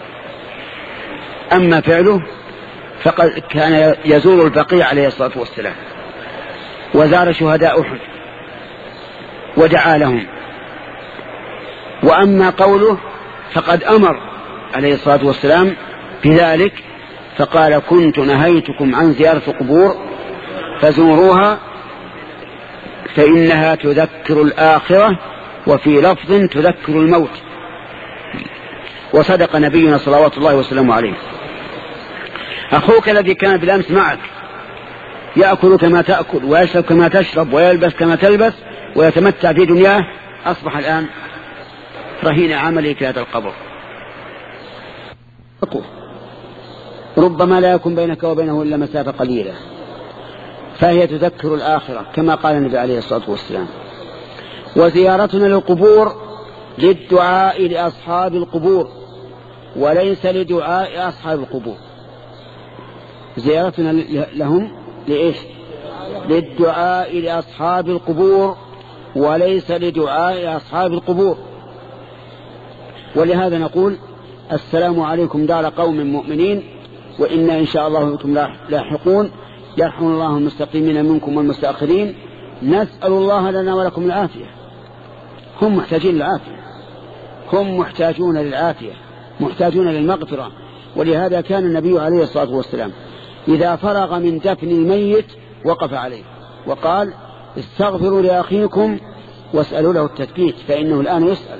أما فعله فقد كان يزور البقيع عليه الصلاة والسلام وزار شهداء أحد ودعا لهم. وأما قوله فقد أمر عليه الصلاة والسلام بذلك، فقال كنت نهيتكم عن زيارة القبور فزوروها فإنها تذكر الآخرة، وفي لفظ تذكر الموت. وصدق نبينا صلوات الله وسلامه عليه. أخوك الذي كان بالأمس معك يأكل كما تأكل ويشرب كما تشرب ويلبس كما تلبس ويتمتع في دنياه، أصبح الآن رهين عمله في هذا القبر. ربما لا يكون بينك وبينه إلا مسافة قليلة، فهي تذكر الآخرة كما قال النبي عليه الصلاة والسلام. وزيارتنا للقبور للدعاء لأصحاب القبور وليس لدعاء أصحاب القبور. زيارتنا لهم لإيش؟ للدعاء لأصحاب القبور وليس لدعاء أصحاب القبور. ولهذا نقول السلام عليكم دار قوم مؤمنين وإنا إن شاء الله بكم لاحقون، يرحم الله المستقيمين منكم والمستأخرين، نسأل الله لنا ولكم العافية. هم محتاجين للعافية، هم محتاجون للعافية، محتاجون للمغفرة. ولهذا كان النبي عليه الصلاة والسلام إذا فرغ من دفن الميت وقف عليه وقال استغفروا لأخيكم واسألوا له التثبيت فإنه الآن يسأل.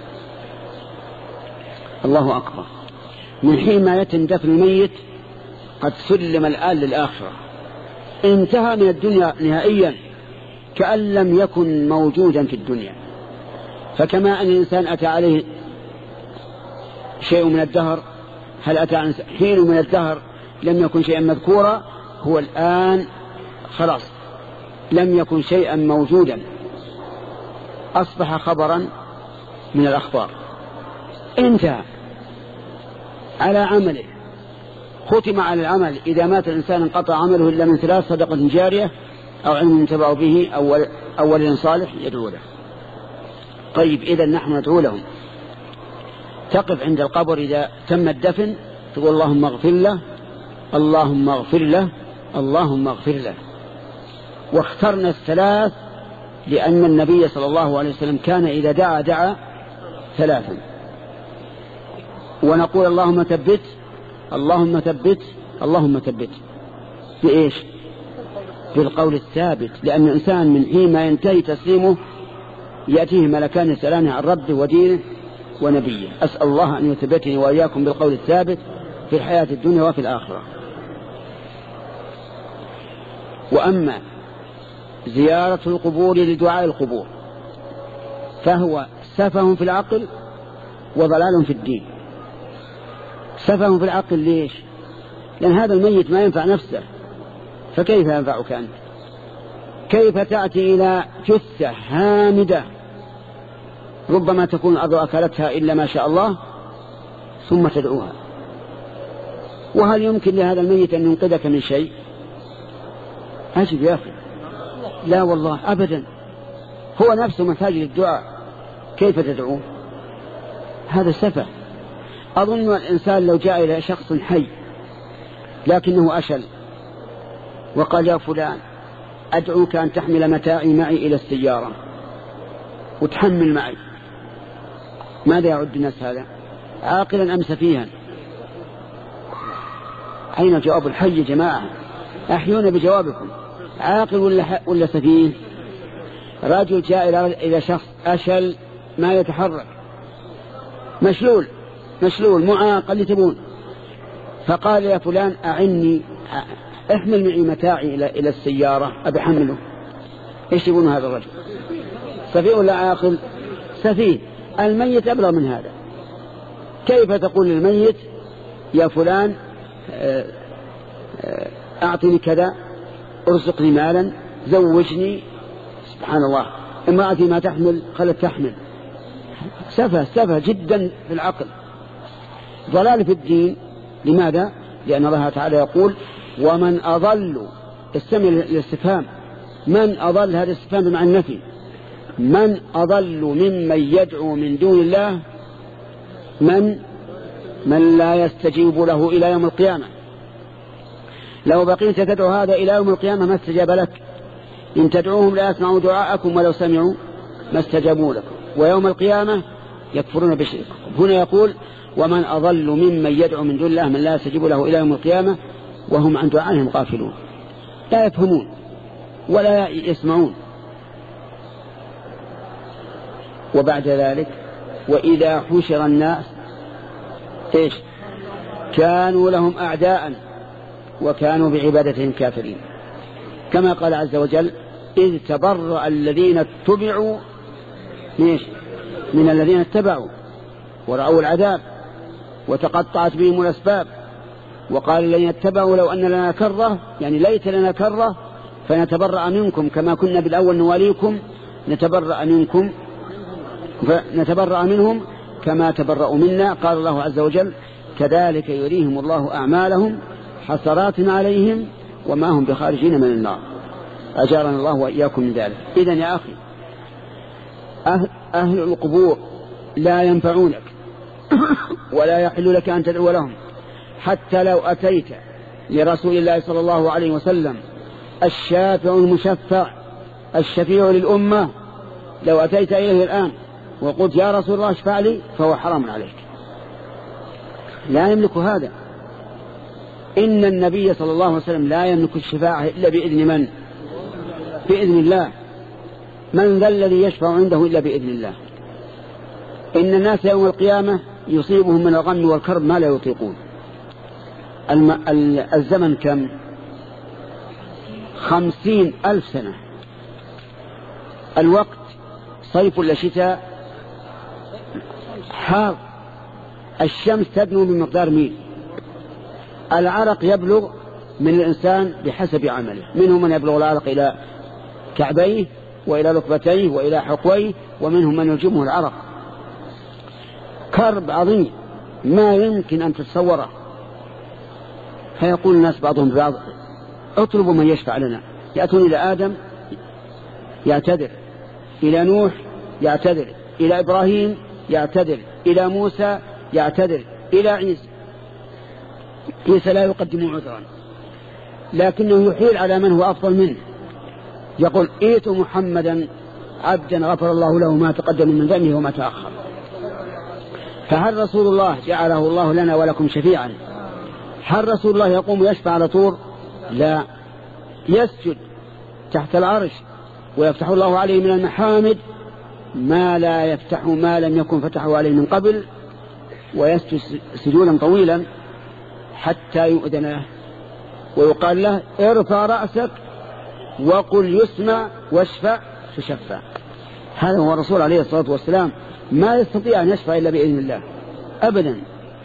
الله أكبر. من حين ما يتم دفن الميت قد سلم الآن للآخرة، انتهى من الدنيا نهائيا كأن لم يكن موجودا في الدنيا. فكما أن الإنسان أتى عليه شيء من الدهر، هل أتى حين من الدهر لم يكن شيئا مذكورا، هو الآن خلاص لم يكن شيئا موجودا، أصبح خبرا من الأخبار، انتهى على عمله، ختم على العمل. إذا مات الإنسان انقطع عمله إلا من ثلاث: صدقة جارية أو علم ينتفع به أو ولد صالح يدعو له. طيب إذا نحن ندعو لهم. تقف عند القبر إذا تم الدفن تقول اللهم اغفر له، اللهم اغفر له، اللهم اغفر له. واخترنا الثلاث لأن النبي صلى الله عليه وسلم كان إذا دعا دعا ثلاثا. ونقول اللهم ثبت، اللهم ثبت، اللهم ثبت بإيش؟ بالقول الثابت، لأن الإنسان من حين ما ينتهي تسليمه يأتيه ملكان يسألانه عن ربه ودينه ونبيه. أسأل الله أن يثبتني وإياكم بالقول الثابت في الحياة الدنيا وفي الآخرة. وأما زيارة القبور لدعاء القبور فهو سفه في العقل وضلال في الدين. سفه في العقل ليش؟ لأن هذا الميت ما ينفع نفسه، فكيف ينفعك أنت؟ كيف تأتي إلى جثة هامدة ربما تكون الأرض أكلتها إلا ما شاء الله ثم تدعوها؟ وهل يمكن لهذا الميت أن ينقذك من شيء؟ عجب يا أخي، لا والله أبدا، هو نفسه محتاج للدعاء، كيف تدعوه؟ هذا سفه. أظن الإنسان لو جاء إلى شخص حي لكنه أشل وقال يا فلان أدعوك أن تحمل متاعي معي إلى السيارة وتحمل معي، ماذا يعد الناس هذا؟ عاقلا أم سفيها؟ أين جواب الحي يا جماعة؟ أحيونا بجوابكم، عاقل ولا, ولا سفيه؟ رجل جاء إلى شخص أشل ما يتحرك، مشلول مشلول معاق اللي تبون، فقال يا فلان أعني احمل معي متاعي إلى إلى السيارة أبي حمله. إيش يقولون هذا الرجل؟ سفيه ولا عاقل؟ سفيه. الميت أبلغ من هذا. كيف تقول للميت يا فلان أعطني كذا، ارزقني مالا، زوجني؟ سبحان الله، امرأتي ما تحمل خلت تحمل. سفه سفه جدا في العقل، ضلال في الدين. لماذا؟ لأن الله تعالى يقول ومن أضل، استمع للاستفهام، من أضل، هذا الاستفهام بمعنى النفي، من أضل ممن يدعو من دون الله، من من لا يستجيب له إلى يوم القيامة. لو بقيت تدعو هذا إلى يوم القيامة ما استجاب لك. إن تدعوهم لا يسمعوا دعاءكم ولو سمعوا ما استجابوا لكم، ويوم القيامة يكفرون بشرككم. هنا يقول ومن أضل ممن يدعو من دون الله من لا يستجيب له إلى يوم القيامة وهم عن دعائهم غافلون، لا يفهمون ولا يسمعون. وبعد ذلك وإذا حشر الناس إيش؟ كانوا لهم أعداء وكانوا بعبادتهم كافرين. كما قال عز وجل إذ تبرأ الذين اتبعوا من الذين اتبعوا ورأوا العذاب وتقطعت بهم الأسباب. وقال الذين اتبعوا لو أن لنا كرة، يعني ليت لنا كرة فنتبرأ منكم كما كنا بالأول نواليكم نتبرأ منكم نتبرأ منهم كما تبرأوا منا. قال الله عز وجل كذلك يريهم الله أعمالهم حسرات عليهم وما هم بخارجين من النار. أجارنا الله وإياكم من ذلك. إذن يا أخي أهل, أهل القبور لا ينفعونك ولا يحل لك أن تدعو لهم، حتى لو أتيت لرسول الله صلى الله عليه وسلم الشافع المشفع الشفيع للأمة، لو أتيت إليه الآن وقلت يا رسول الله اشفع لي فهو حرام عليك، لا يملك هذا. إن النبي صلى الله عليه وسلم لا يملك الشفاعة إلا بإذن من؟ بإذن الله. من ذا الذي يشفع عنده إلا بإذن الله؟ إن الناس يوم القيامة يصيبهم من الغم والكرب ما لا يطيقون. الم... الزمن كم؟ خمسين ألف سنة. الوقت صيف ولا شتاء؟ حار. الشمس تدنو بمقدار ميل. العرق يبلغ من الإنسان بحسب عمله، منهم من يبلغ العرق إلى كعبيه وإلى ركبتيه وإلى حقويه، ومنهم من يلجمه العرق. كرب عظيم ما يمكن أن تتصوره. فيقول الناس بعضهم ببعض اطلبوا من يشفع لنا. يأتون إلى آدم يعتذر، إلى نوح يعتذر، إلى إبراهيم يعتذر، إلى موسى يعتذر، إلى عيسى. عيسى لا يقدم عذرا لكنه يحيل على من هو أفضل منه، يقول ائتوا محمدا عبدا غفر الله له ما تقدم من ذنبه وما تأخر. فهل رسول الله جعله الله لنا ولكم شفيعا؟ هل رسول الله يقوم يشفع على طول؟ لا، يسجد تحت العرش ويفتح الله عليه من المحامد ما لا يفتح ما لم يكن فتحه عليه من قبل، ويسجد سجودا طويلا حتى يؤذن له ويقال له ارفع رأسك وقل يسمع واشفع تشفع. هذا هو الرسول عليه الصلاة والسلام، ما يستطيع أن يشفع إلا بإذن الله أبدا.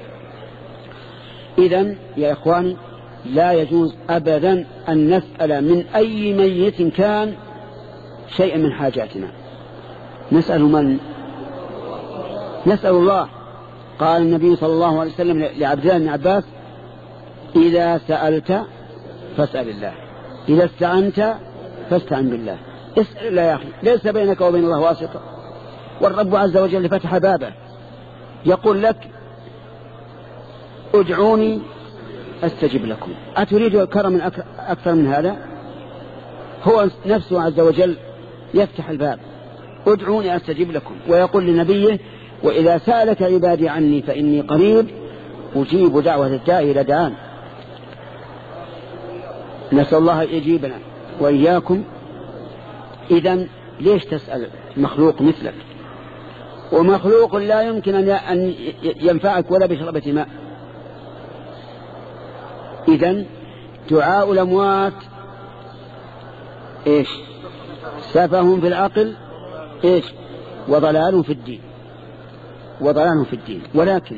إذن يا إخواني لا يجوز أبدا أن نسأل من أي ميت كان شيئا من حاجاتنا. نسأل من؟ نسأل الله. قال النبي صلى الله عليه وسلم لعبد الله بن عباس إذا سألت فاسأل الله، إذا استعنت فاستعن بالله. اسأل الله يا أخي، ليس بينك وبين الله واسطة. والرب عز وجل فتح بابه يقول لك ادعوني أستجب لكم. أتريد الكرم أكثر من هذا؟ هو نفسه عز وجل يفتح الباب ادعوني أستجب لكم، ويقول لنبيه وإذا سألك عبادي عني فإني قريب أجيب دعوة الداعي إذا دعان. نسأل الله يجيبنا وإياكم. إذن ليش تسأل مخلوق مثلك ومخلوق لا يمكن أن ينفعك ولا بشربة ماء؟ إذن دعاء الأموات إيش؟ سفه في العقل إيش؟ وضلال في الدين، وضلال في الدين. ولكن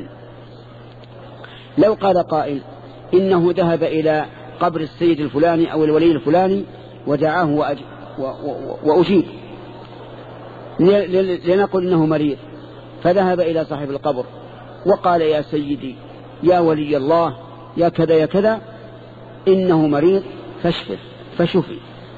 لو قال قائل إنه ذهب إلى قبر السيد الفلاني أو الولي الفلاني ودعاه وأجيب، لنقل إنه مريض، فذهب إلى صاحب القبر وقال يا سيدي يا ولي الله يا كذا يا كذا إنه مريض فاشفه فشفي،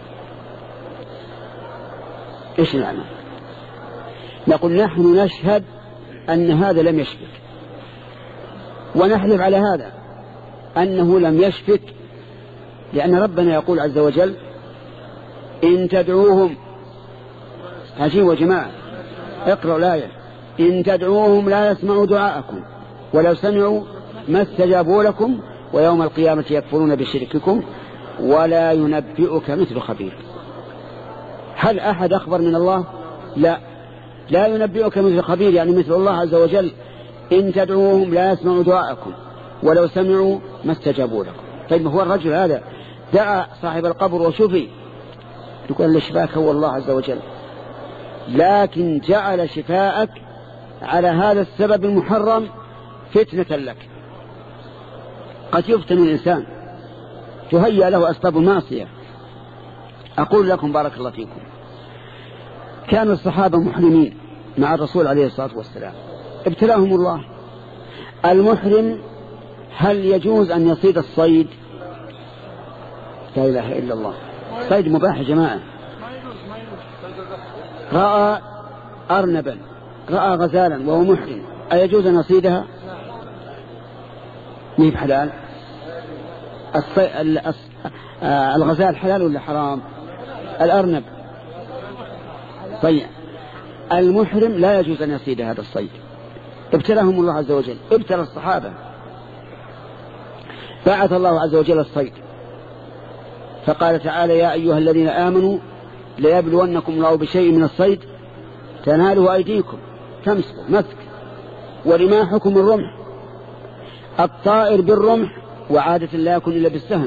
إيش نعمل؟ نقول نحن نشهد أن هذا لم يشفك، ونحلف على هذا أنه لم يشفك، لأن ربنا يقول عز وجل إن تدعوهم، عجيب يا جماعة اقرأوا الآية، إن تدعوهم لا يسمعوا دعاءكم ولو سمعوا ما استجابوا لكم ويوم القيامة يكفرون بشرككم ولا ينبئك مثل خبير. هل أحد أخبر من الله؟ لا، لا ينبئك مثل خبير، يعني مثل الله عز وجل إن تدعوهم لا يسمعوا دعاءكم ولو سمعوا ما استجابوا لكم. طيب هو الرجل هذا دعا صاحب القبر وشفي يقول اللي شفاك هو الله عز وجل، لكن جعل شفاءك على هذا السبب المحرم فتنة لك. قد يفتن الإنسان، تهيأ له أسباب المعصية. أقول لكم بارك الله فيكم، كان الصحابة محرمين مع الرسول عليه الصلاة والسلام، ابتلاهم الله. المحرم هل يجوز أن يصيد الصيد؟ لا إله إلا الله، صيد مباح يا جماعة. رأى أرنبا، رأى غزالا وهو محرم، أيجوز أن يصيدها؟ ميب حلال؟ الصي... الغزال حلال ولا حرام؟ الأرنب. طيب المحرم لا يجوز أن يصيد هذا الصيد، ابتلاهم الله عز وجل، ابتلى الصحابة، بعث الله عز وجل الصيد، فقال تعالى يا أيها الذين آمنوا ليبلونكم الله بشيء من الصيد تناله أيديكم تمسكوا مسك ورماحكم الرمح. الطائر بالرمح وعادة لا يكون إلا بالسهم،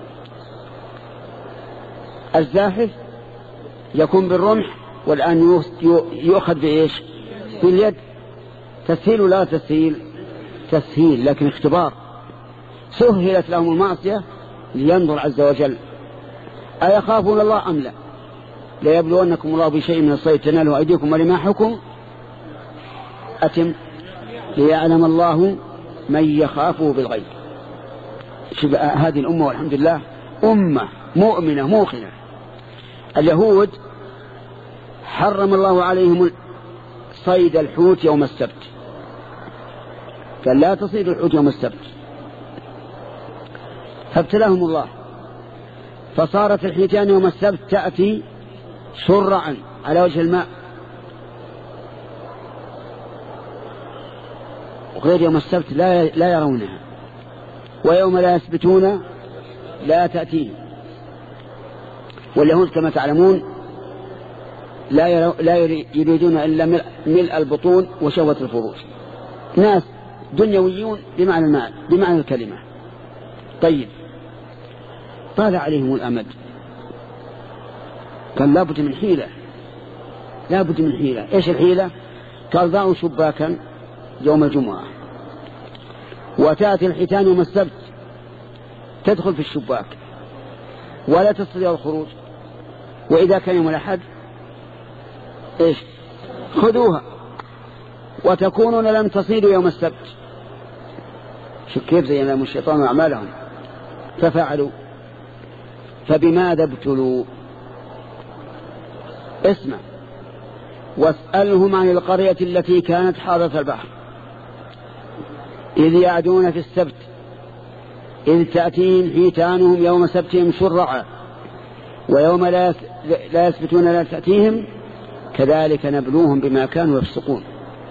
الزاحف يكون بالرمح والآن يؤخذ بإيش؟ باليد. تسهيل ولا تسهيل؟ تسهيل، لكن اختبار. سهلت لهم المعصية لينظر عز وجل أيخافون الله أم لا. ليبلونكم الله بشيء من الصيد تناله أيديكم ورماحكم أتم ليعلم الله من يخافه بالغيب. شوف هذه الأمة والحمد لله أمة مؤمنة موقنة. اليهود حرم الله عليهم صيد الحوت يوم السبت، قال لا تصيد الحوت يوم السبت، فابتلاهم الله، فصارت الحيتان يوم السبت تأتي شرعا على وجه الماء، وغير يوم السبت لا لا يرونها، ويوم لا يثبتون لا تأتيهم. واليهود كما تعلمون لا لا يريدون إلا ملء البطون وشهوة الفروج، ناس دنيويون بمعنى المعنى بمعنى الكلمة. طيب طال عليهم الأمد، قال لابد من حيلة، لابد من حيلة. إيش الحيلة؟ قال ضعوا شباكا يوم الجمعة وتأتي الحيتان يوم السبت تدخل في الشباك ولا تستطيع الخروج، وإذا كان يوم الأحد إيش خذوها وتكونون لم تصيدوا يوم السبت. شو كيف زين لهم الشيطان أعمالهم، ففعلوا. فبماذا ابتلوا؟ اسمع واسألهم عن القرية التي كانت حاضرة البحر إذ يعدون في السبت إذ تأتيهم حيتانهم يوم سبتهم شرعا ويوم لا يثبتون لا تأتيهم كذلك نبلوهم بما كانوا يفسقون.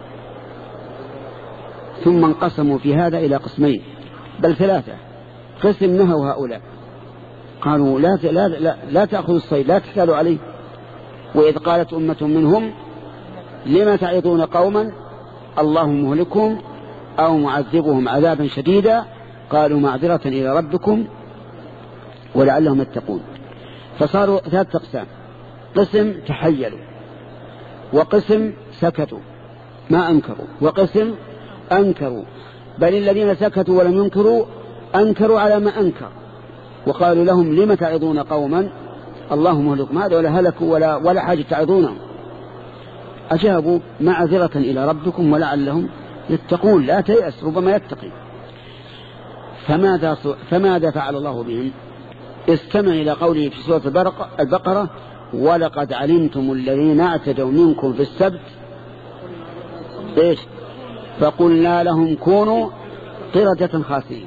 ثم انقسموا في هذا إلى قسمين بل ثلاثة. قسم نهوا هؤلاء قالوا لا, لا, لا, لا تأخذوا الصيد لا تسألوا عليه. وإذ قالت أمة منهم لما تعظون قوما الله مهلكهم أو معذبهم عذابا شديدا قالوا معذرة إلى ربكم ولعلهم يتقون. فصاروا ثلاثة أقسام، قسم تحيلوا وقسم سكتوا ما أنكروا وقسم أنكروا، بل الذين سكتوا ولم ينكروا أنكروا على ما أنكر وقالوا لهم لما تعظون قوما الله مهلكهم هذا ولا هلكوا ولا, ولا حاجة تعظونهم. أجابوا معذرة إلى ربكم ولعلهم يتقون لا تيأس ربما يتقي. فماذا, فماذا فعل الله بهم؟ استمع إلى قوله في سورة البقرة ولقد علمتم الذين اعتدوا منكم في السبت إيش فقلنا لهم كونوا قردة خاسئين.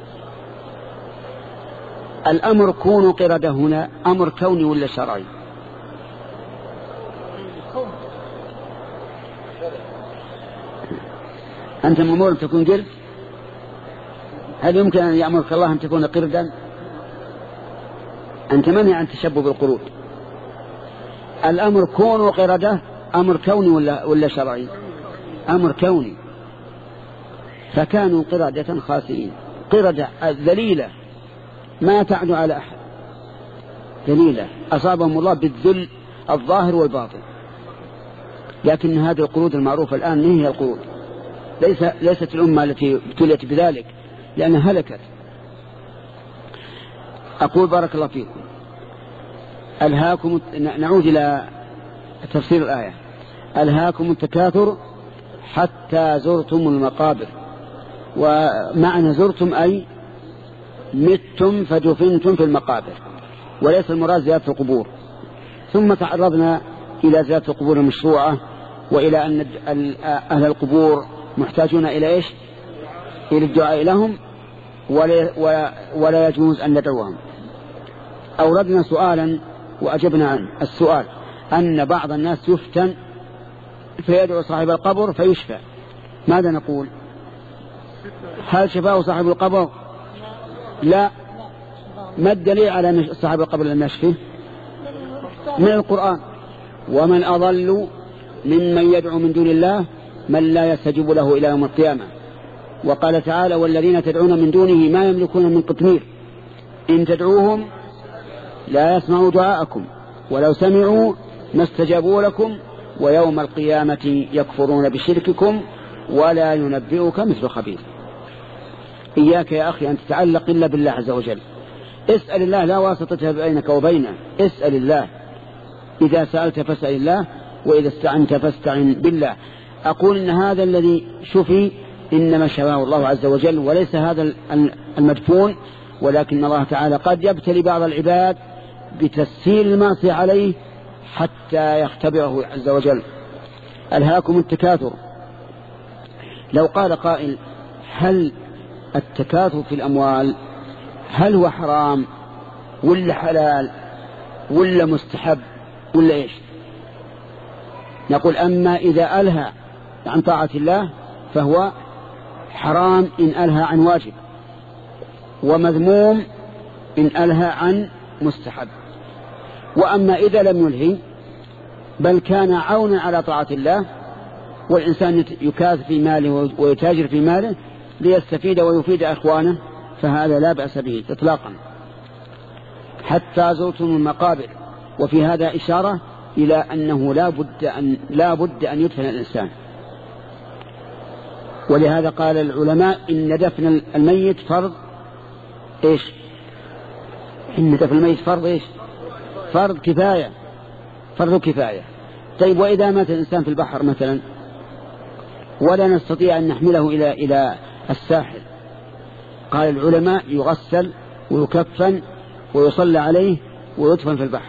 الأمر كونوا قردة هنا أمر كوني ولا شرعي؟ أنت مأمور أن تكون قرد؟ هل يمكن أن يأمرك الله أن تكون قردا؟ أنت منهي عن تشبه بالقرود. الأمر كونوا قردة أمر كوني ولا, ولا شرعي؟ أمر كوني. فكانوا قردة خاسئين، قردة ذليلة ما تعد على أحد. ذليلة أصابهم الله بالذل الظاهر والباطن. لكن هذه القرود المعروفة الآن ما هي القرود، ليس ليست الأمة التي ابتليت بذلك لأنها هلكت. أقول بارك الله فيكم، ألهاكم، نعود إلى تفسير الآية، ألهاكم التكاثر حتى زرتم المقابر. ومعنى زرتم أي متم فدفنتم في المقابر، وليس المراد زيارة القبور. ثم تعرضنا إلى زيارة القبور المشروعة، وإلى أن أهل القبور محتاجون إلى إيش؟ إلى الدعاء لهم، ولا, ولا يجوز أن ندعوهم. أوردنا سؤالا وأجبنا عنه. السؤال أن بعض الناس يفتن فيدعو صاحب القبر فيشفى، ماذا نقول؟ هل شفاه صاحب القبر؟ لا. ما الدليل على صاحب القبر لم يشفه؟ من القرآن: ومن أضل ممن يدعو من دون الله من لا يستجيب له إلى يوم القيامة. وقال تعالى: والذين تدعون من دونه ما يملكون من قطمير إن تدعوهم لا يسمعوا دعاءكم ولو سمعوا ما استجابوا لكم ويوم القيامة يكفرون بشرككم ولا ينبئك مثل خبير. إياك يا أخي أن تتعلق إلا بالله عز وجل. اسأل الله، لا واسطة بينك وبينه، اسأل الله. إذا سألت فاسأل الله، وإذا استعنت فاستعن بالله. أقول إن هذا الذي شفي إنما شفاه الله عز وجل، وليس هذا المدفون، ولكن الله تعالى قد يبتلي بعض العباد بتسهيل المعصية عليه حتى يختبره عز وجل. ألهاكم التكاثر. لو قال قائل: هل التكاثر في الأموال هل هو حرام ولا حلال ولا مستحب ولا إيش؟ نقول: أما إذا ألهى عن طاعة الله فهو حرام إن ألهى عن واجب، ومذموم إن ألهى عن مستحب. وأما إذا لم يلهي بل كان عونا على طاعة الله، والإنسان يكاثر في ماله ويتاجر في ماله ليستفيد ويفيد أخوانه، فهذا لا بأس به إطلاقا. حتى زرتم المقابر. وفي هذا إشارة إلى أنه لا بد أن, لا بد أن يدفن الإنسان. ولهذا قال العلماء إن دفن الميت فرض إيش؟ إن دفن الميت فرض إيش؟ فرض كفاية، فرض كفاية. طيب، وإذا مات الإنسان في البحر مثلا ولا نستطيع أن نحمله إلى إلى الساحل، قال العلماء يغسل ويكفن ويصلى عليه ويدفن في البحر،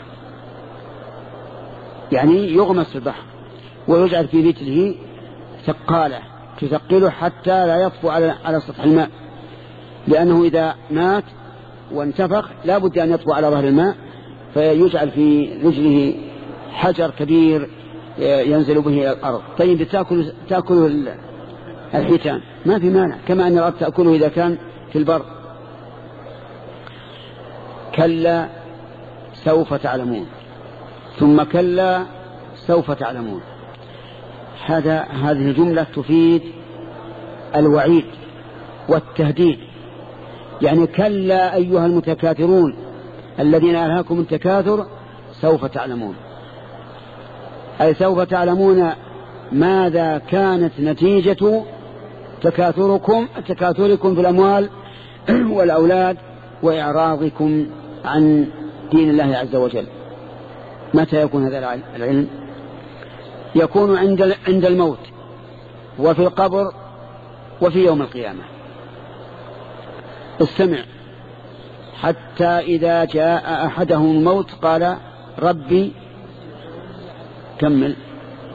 يعني يغمس في البحر ويجعل في رجله ثقالة تثقله حتى لا يطفو على على سطح الماء، لأنه إذا مات وانتفخ لا بد أن يطفو على ظهر الماء، فيجعل في رجله حجر كبير ينزل به إلى الأرض. طيب، تأكل تأكل الحيتان ما في مانع، كما أن الأرض تأكله إذا كان في البر. كلا سوف تعلمون، ثم كلا سوف تعلمون. هذا هذه الجملة تفيد الوعيد والتهديد، يعني كلا أيها المتكاثرون الذين ألهاكم التكاثر سوف تعلمون، أي سوف تعلمون ماذا كانت نتيجة تكاثركم تكاثركم في الأموال والأولاد وإعراضكم عن دين الله عز وجل. متى يكون هذا العلم؟ يكون عند عند الموت، وفي القبر، وفي يوم القيامة. استمع: حتى إذا جاء أحدهم الموت قال ربي. كمل.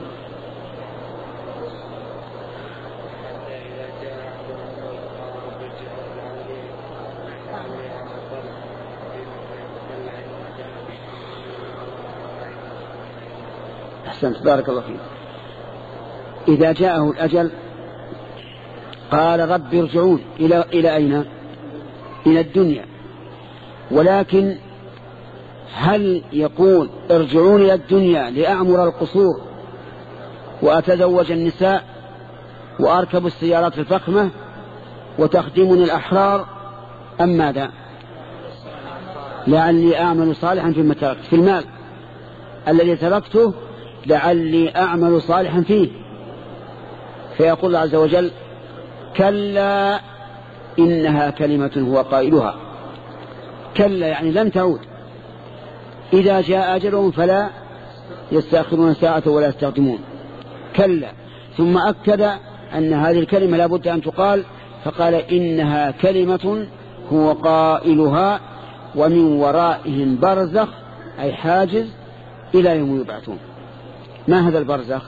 أحسنت، بارك الله فيك. إذا جاءه الأجل قال رب ارجعون. إلى إلى أين؟ إلى الدنيا. ولكن هل يقول ارجعون إلى الدنيا لأعمر القصور وأتزوج النساء وأركب السيارات الفخمة وتخدمني الأحرار، أم ماذا؟ لعلي أعمل صالحا فيما تركت، في المال الذي تركته لعلي أعمل صالحا فيه. فيقول الله عز وجل كلا إنها كلمة هو قائلها. كلا يعني لن تعود، إذا جاء أجلهم فلا يستأخرون ساعة ولا يستقدمون. كلا. ثم أكد أن هذه الكلمة لا بد أن تقال، فقال إنها كلمة هو قائلها ومن ورائهم برزخ أي حاجز إلى يوم يبعثون. ما هذا البرزخ؟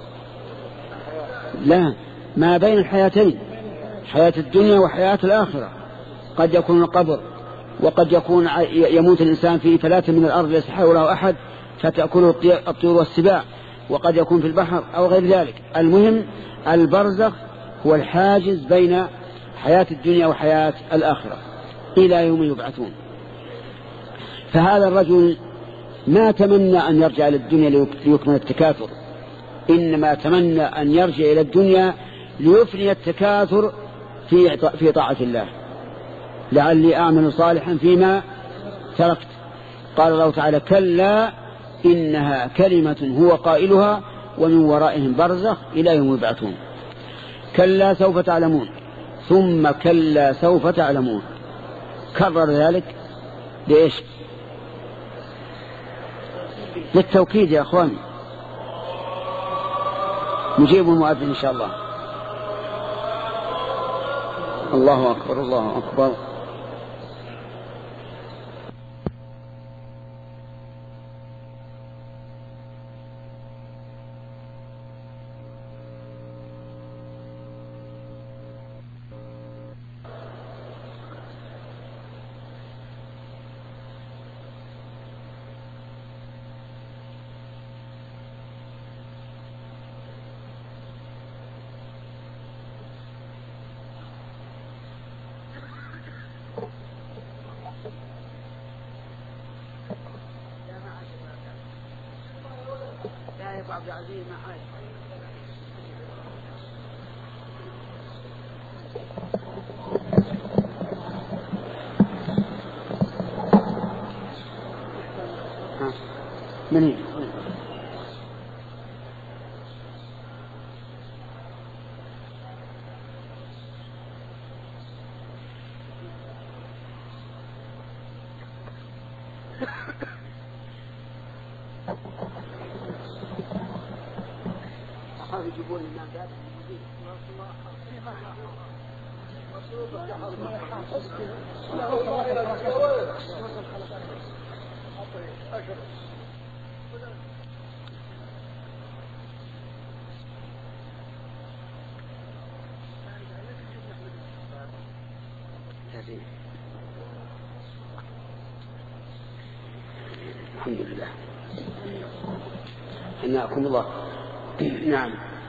لا، ما بين الحياتين، حياة الدنيا وحياة الآخرة. قد يكون القبر، وقد يكون يموت الإنسان في فلاة من الأرض ليس حوله أحد فتأكله الطيور والسباع، وقد يكون في البحر أو غير ذلك. المهم البرزخ هو الحاجز بين حياة الدنيا وحياة الآخرة إلى يوم يبعثون. فهذا الرجل ما تمنى أن يرجع إلى الدنيا ليكمل التكاثر، إنما تمنى أن يرجع إلى الدنيا ليفني التكاثر في في طاعة الله. لعلي أعمل صالحا فيما تركت. قال الله تعالى كلا إنها كلمة هو قائلها ومن ورائهم برزخ إلى يوم يبعثون. كلا سوف تعلمون ثم كلا سوف تعلمون. كرر ذلك لإيش؟ للتوكيد يا أخواني. نجيب المؤذن إن شاء الله. الله أكبر الله أكبر. عبد العزيز ما حاجة. من هي؟ يجيبون الناس الحمد لله. حياكم الله. نعم.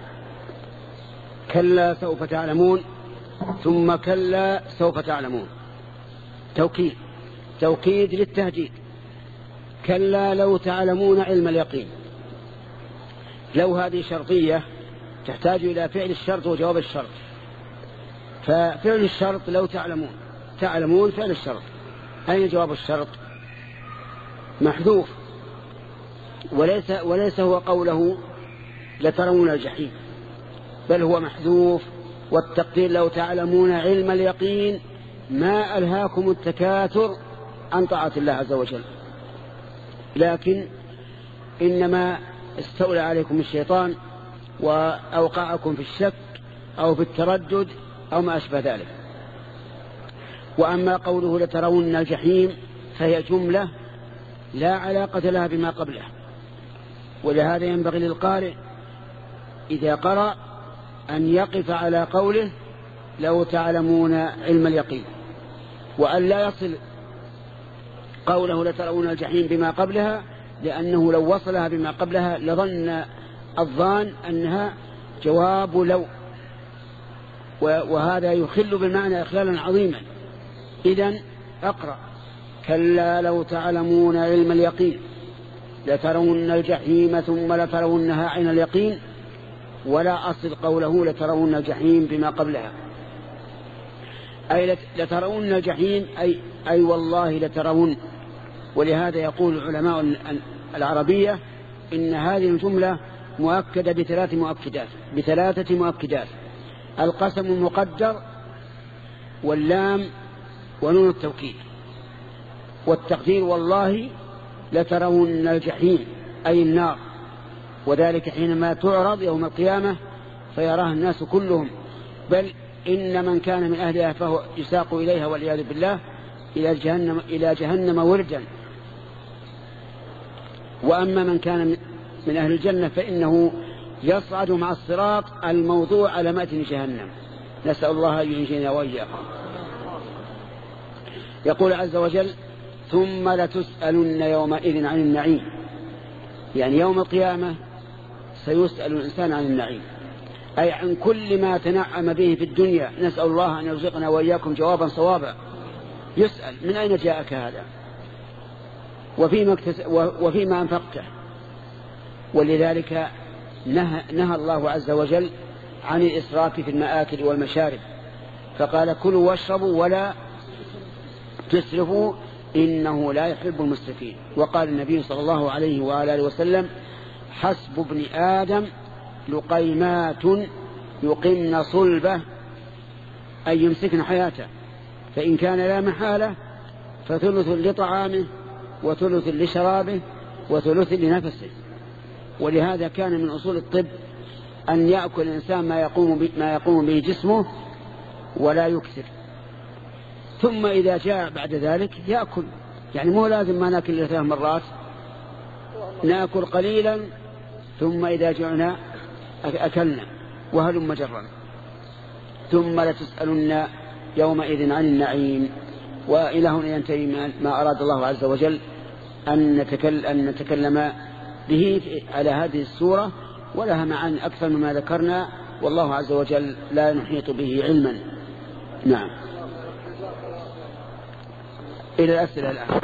كلا سوف تعلمون ثم كلا سوف تعلمون. توكيد توكيد للتهديد. كلا لو تعلمون علم اليقين. لو هذه شرطية تحتاج إلى فعل الشرط وجواب الشرط. ففعل الشرط لو تعلمون، تعلمون فعل الشرط. أين جواب الشرط؟ محذوف، وليس, وليس هو قوله لترون الجحيم، بل هو محذوف. والتقدير لو تعلمون علم اليقين ما ألهاكم التكاثر عن طاعة الله عز وجل، لكن إنما استولى عليكم الشيطان وأوقعكم في الشك أو في التردد أو ما أشبه ذلك. وأما قوله لترون الجحيم فهي جملة لا علاقة لها بما قبله، ولهذا ينبغي للقارئ إذا قرأ أن يقف على قوله لو تعلمون علم اليقين، وأن لا يصل قوله لترون الجحيم بما قبلها، لأنه لو وصلها بما قبلها لظن الظان أنها جواب لو، وهذا يخل بالمعنى إخلالا عظيما. إذن أقرأ كلا لو تعلمون علم اليقين لترون الجحيم ثم لترونها عين اليقين، ولا أصل قوله لترون الجحيم بما قبلها، أي لترون الجحيم أي, أي والله لترون ولهذا يقول علماء العربية إن هذه الجملة مؤكدة بثلاث مؤكدات بثلاثة مؤكدات: القسم المقدر، واللام، ونون التوكيد. والتقدير: والله لترون الجحيم، أي النار، وذلك حينما تعرض يوم القيامة فيراها الناس كلهم، بل إن من كان من أهلها فهو يساق إليها والعياذ بالله إلى جهنم, إلى جهنم وردا. وأما من كان من أهل الجنة فإنه يصعد مع الصراط الموضوع على متن جهنم، نسأل الله أن ينجينا وإياكم. يقول عز وجل: ثم لتسألن يومئذ عن النعيم، يعني يوم القيامة سيسأل الإنسان عن النعيم، أي عن كل ما تنعم به في الدنيا. نسأل الله أن يرزقنا وإياكم جوابا صوابا. يسأل: من أين جاءك هذا؟ وفيما, اكتس... وفيما أنفقته. ولذلك نهى... نهى الله عز وجل عن الإسراف في المآكل والمشارب، فقال: كلوا واشربوا ولا تسرفوا إنه لا يحب المسرفين. وقال النبي صلى الله عليه وآله وسلم: حسب ابن آدم لقيمات يقمن صلبه، أي يمسكن حياته، فإن كان لا محالة فثلث لطعامه وثلث لشرابه وثلث لنفسه. ولهذا كان من أصول الطب أن يأكل الإنسان ما يقوم, ما يقوم به جسمه ولا يكثر، ثم إذا جاء بعد ذلك يأكل. يعني مو لازم ما نأكل ثلاث مرات، نأكل قليلا ثم إذا جعنا أكلنا، وهلم جرا. ثم لتسألن يومئذ عن النعيم. وإلى هنا ينتهي ما أراد الله عز وجل أن نتكلم, أن نتكلم به على هذه السورة، ولها معاني أكثر مما ذكرنا، والله عز وجل لا نحيط به علما. نعم، إلى الأسئلة الآن.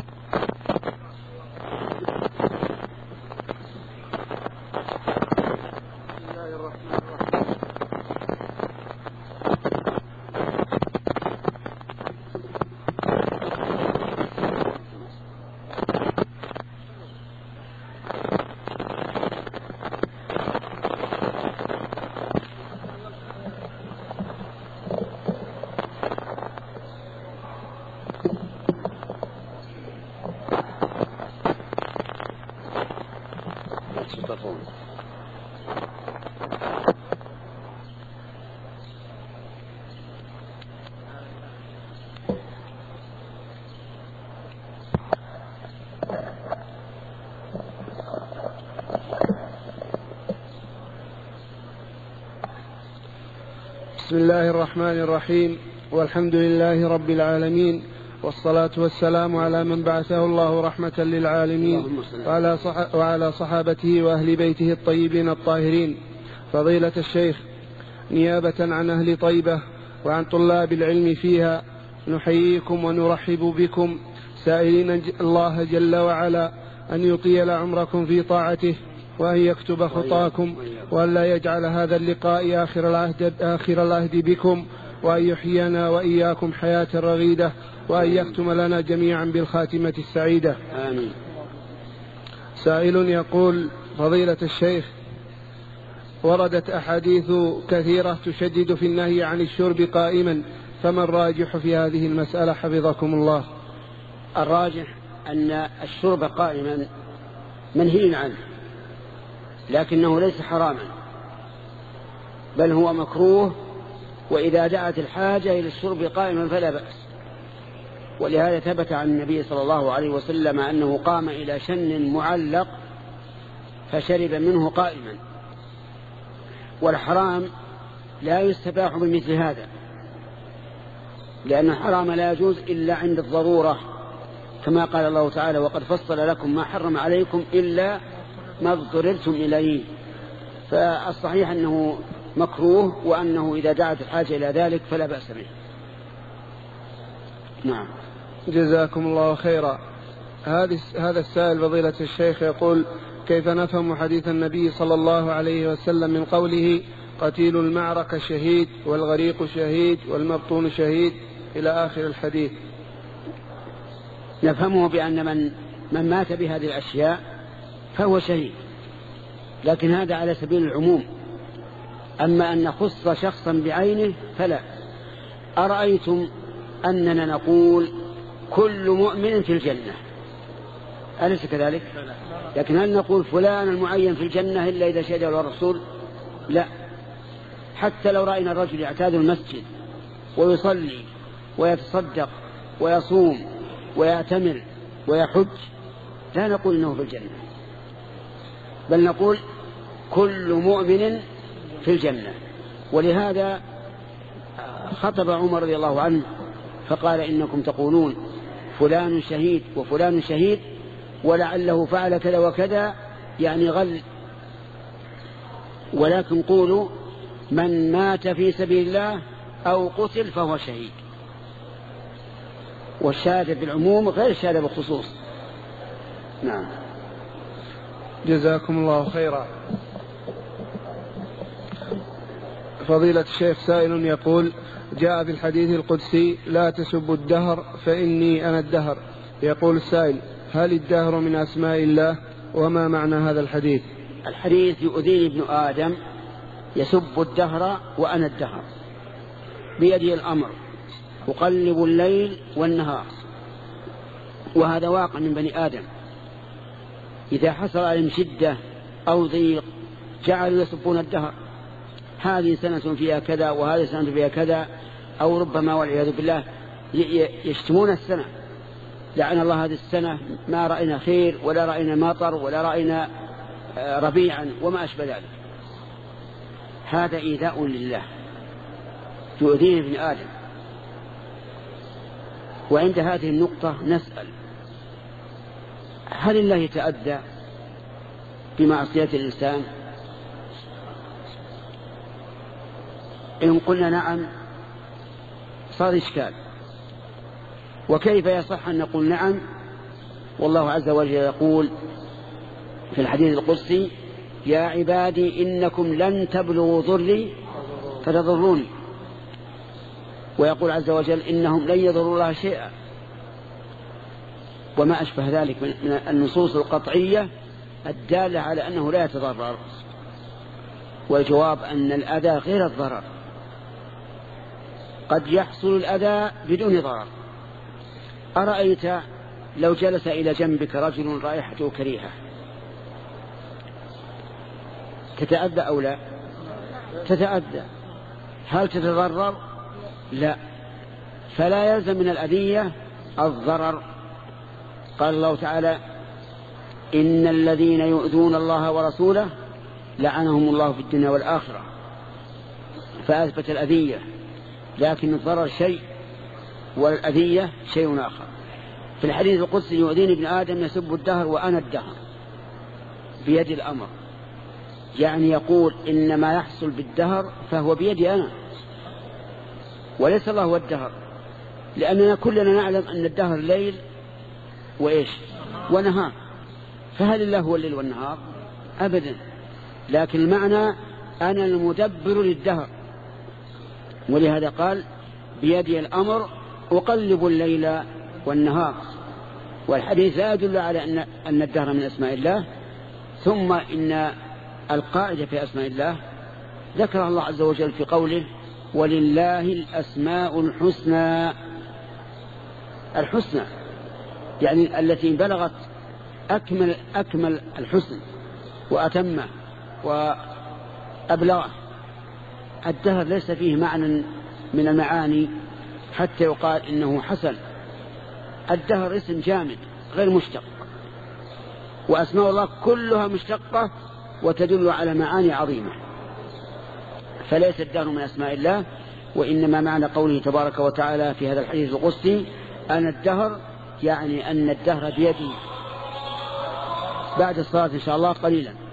بسم الله الرحمن الرحيم، والحمد لله رب العالمين، والصلاة والسلام على من بعثه الله رحمة للعالمين، وعلى, صح... وعلى صحابته وأهل بيته الطيبين الطاهرين. فضيلة الشيخ، نيابة عن أهل طيبة وعن طلاب العلم فيها نحييكم ونرحب بكم، سائلين الله جل وعلا أن يطيل عمركم في طاعته، وأن يكتب خطاكم، وأن لا يجعل هذا اللقاء آخر العهد, آخر العهد بكم، وأن يحيينا وإياكم حياة رغيدة، وأن يختم لنا جميعا بالخاتمة السعيدة. آمين. سائل يقول: فضيلة الشيخ، وردت أحاديث كثيرة تشدد في النهي عن الشرب قائما، فما الراجح في هذه المسألة حفظكم الله؟ الراجح أن الشرب قائما منهي عنه، لكنه ليس حراما، بل هو مكروه، وإذا دعت الحاجة إلى الشرب قائما فلا بأس. ولهذا ثبت عن النبي صلى الله عليه وسلم أنه قام إلى شن معلق فشرب منه قائما. والحرام لا يستباح بمثل هذا، لأن الحرام لا يجوز إلا عند الضرورة، كما قال الله تعالى: وقد فصل لكم ما حرم عليكم إلا ما اضطررتم إليه. فالصحيح أنه مكروه، وأنه إذا دعت الحاجة إلى ذلك فلا بأس به. نعم. جزاكم الله خيرا. هذا السائل فضيلة الشيخ يقول: كيف نفهم حديث النبي صلى الله عليه وسلم من قوله: قتيل المعركة شهيد، والغريق شهيد، والمبطون شهيد، إلى آخر الحديث؟ نفهمه بأن من, من مات بهذه الأشياء فهو شهيد، لكن هذا على سبيل العموم. أما أن نخص شخصا بعينه فلا. أرأيتم أننا نقول كل مؤمن في الجنة، أليس كذلك؟ لكن هل نقول فلان المعين في الجنة إلا إذا شهد له الرسول؟ لا. حتى لو رأينا الرجل يعتاد المسجد ويصلي ويتصدق ويصوم ويعتمر ويحج لا نقول إنه في الجنة، بل نقول كل مؤمن في الجنة. ولهذا خطب عمر رضي الله عنه فقال إنكم تقولون فلان شهيد وفلان شهيد ولعله فعل كذا وكذا يعني غل، ولكن قولوا من مات في سبيل الله أو قتل فهو شهيد. والشهادة بالعموم غير الشهادة بالخصوص. نعم. جزاكم الله خيرا. فضيلة الشيخ سائل يقول: جاء في الحديث القدسي: لا تسبوا الدهر فإني أنا الدهر. يقول السائل: هل الدهر من أسماء الله؟ وما معنى هذا الحديث؟ الحديث: يؤذيني ابن آدم يسب الدهر وأنا الدهر، بيدي الأمر أقلب الليل والنهار. وهذا واقع من بني آدم، إذا حصل عليهم شدة أو ضيق جعلوا يسبون الدهر، هذه سنة فيها كذا وهذه سنة فيها كذا، أو ربما والعياذ بالله يشتمون السنة: لعن الله هذه السنة ما رأينا خير ولا رأينا مطر ولا رأينا ربيعا وما أشبه ذلك. هذا إيذاء لله، يؤذيه ابن آدم. وعند هذه النقطة نسأل: هل الله يتأذى بمعصية الإنسان؟ إن قلنا نعم صار إشكال. وكيف يصح أن نقول نعم والله عز وجل يقول في الحديث القدسي: يا عبادي إنكم لن تبلغوا ضري فتضروني. ويقول عز وجل: إنهم لن يضروا الله شيئا. وما أشبه ذلك من النصوص القطعية الدالة على أنه لا يتضرر. والجواب أن الأذى غير الضرر، قد يحصل الأذى بدون ضرر. أرأيت لو جلس إلى جنبك رجل رائحته كريهة، تتأذى أو لا؟ تتأذى. هل تتضرر؟ لا. فلا يلزم من الأذية الضرر. قال الله تعالى: إن الذين يؤذون الله ورسوله لعنهم الله في الدنيا والآخرة، فأثبت الأذية، لكن الضرر شيء والأذية شيء آخر. في الحديث القدسي: يؤذيني ابن آدم يسب الدهر وأنا الدهر، بيد الأمر. يعني يقول إن ما يحصل بالدهر فهو بيدي أنا، وليس الله هو الدهر، لأننا كلنا نعلم أن الدهر ليل وإيش ونهار. فهل الله هو الليل والنهار؟ أبدا. لكن المعنى أنا المدبر للدهر. ولهذا قال: بيدي الأمر أقلب الليل والنهار. والحديث لا يدل على أن أن الدهر من أسماء الله. ثم إن القاعدة في أسماء الله ذكر الله عز وجل في قوله: ولله الأسماء الحسنى. الحسنى يعني التي بلغت أكمل, أكمل الحسن وأتمه وأبلغه. الدهر ليس فيه معنى من المعاني حتى يقال إنه حسن. الدهر اسم جامد غير مشتق، وأسماء الله كلها مشتقة وتدل على معاني عظيمة. فليس الدهر من أسماء الله، وإنما معنى قوله تبارك وتعالى في هذا الحديث القدسي: أنا الدهر، يعني أن الدهر بيدي. بعد الصلاة إن شاء الله قليلا.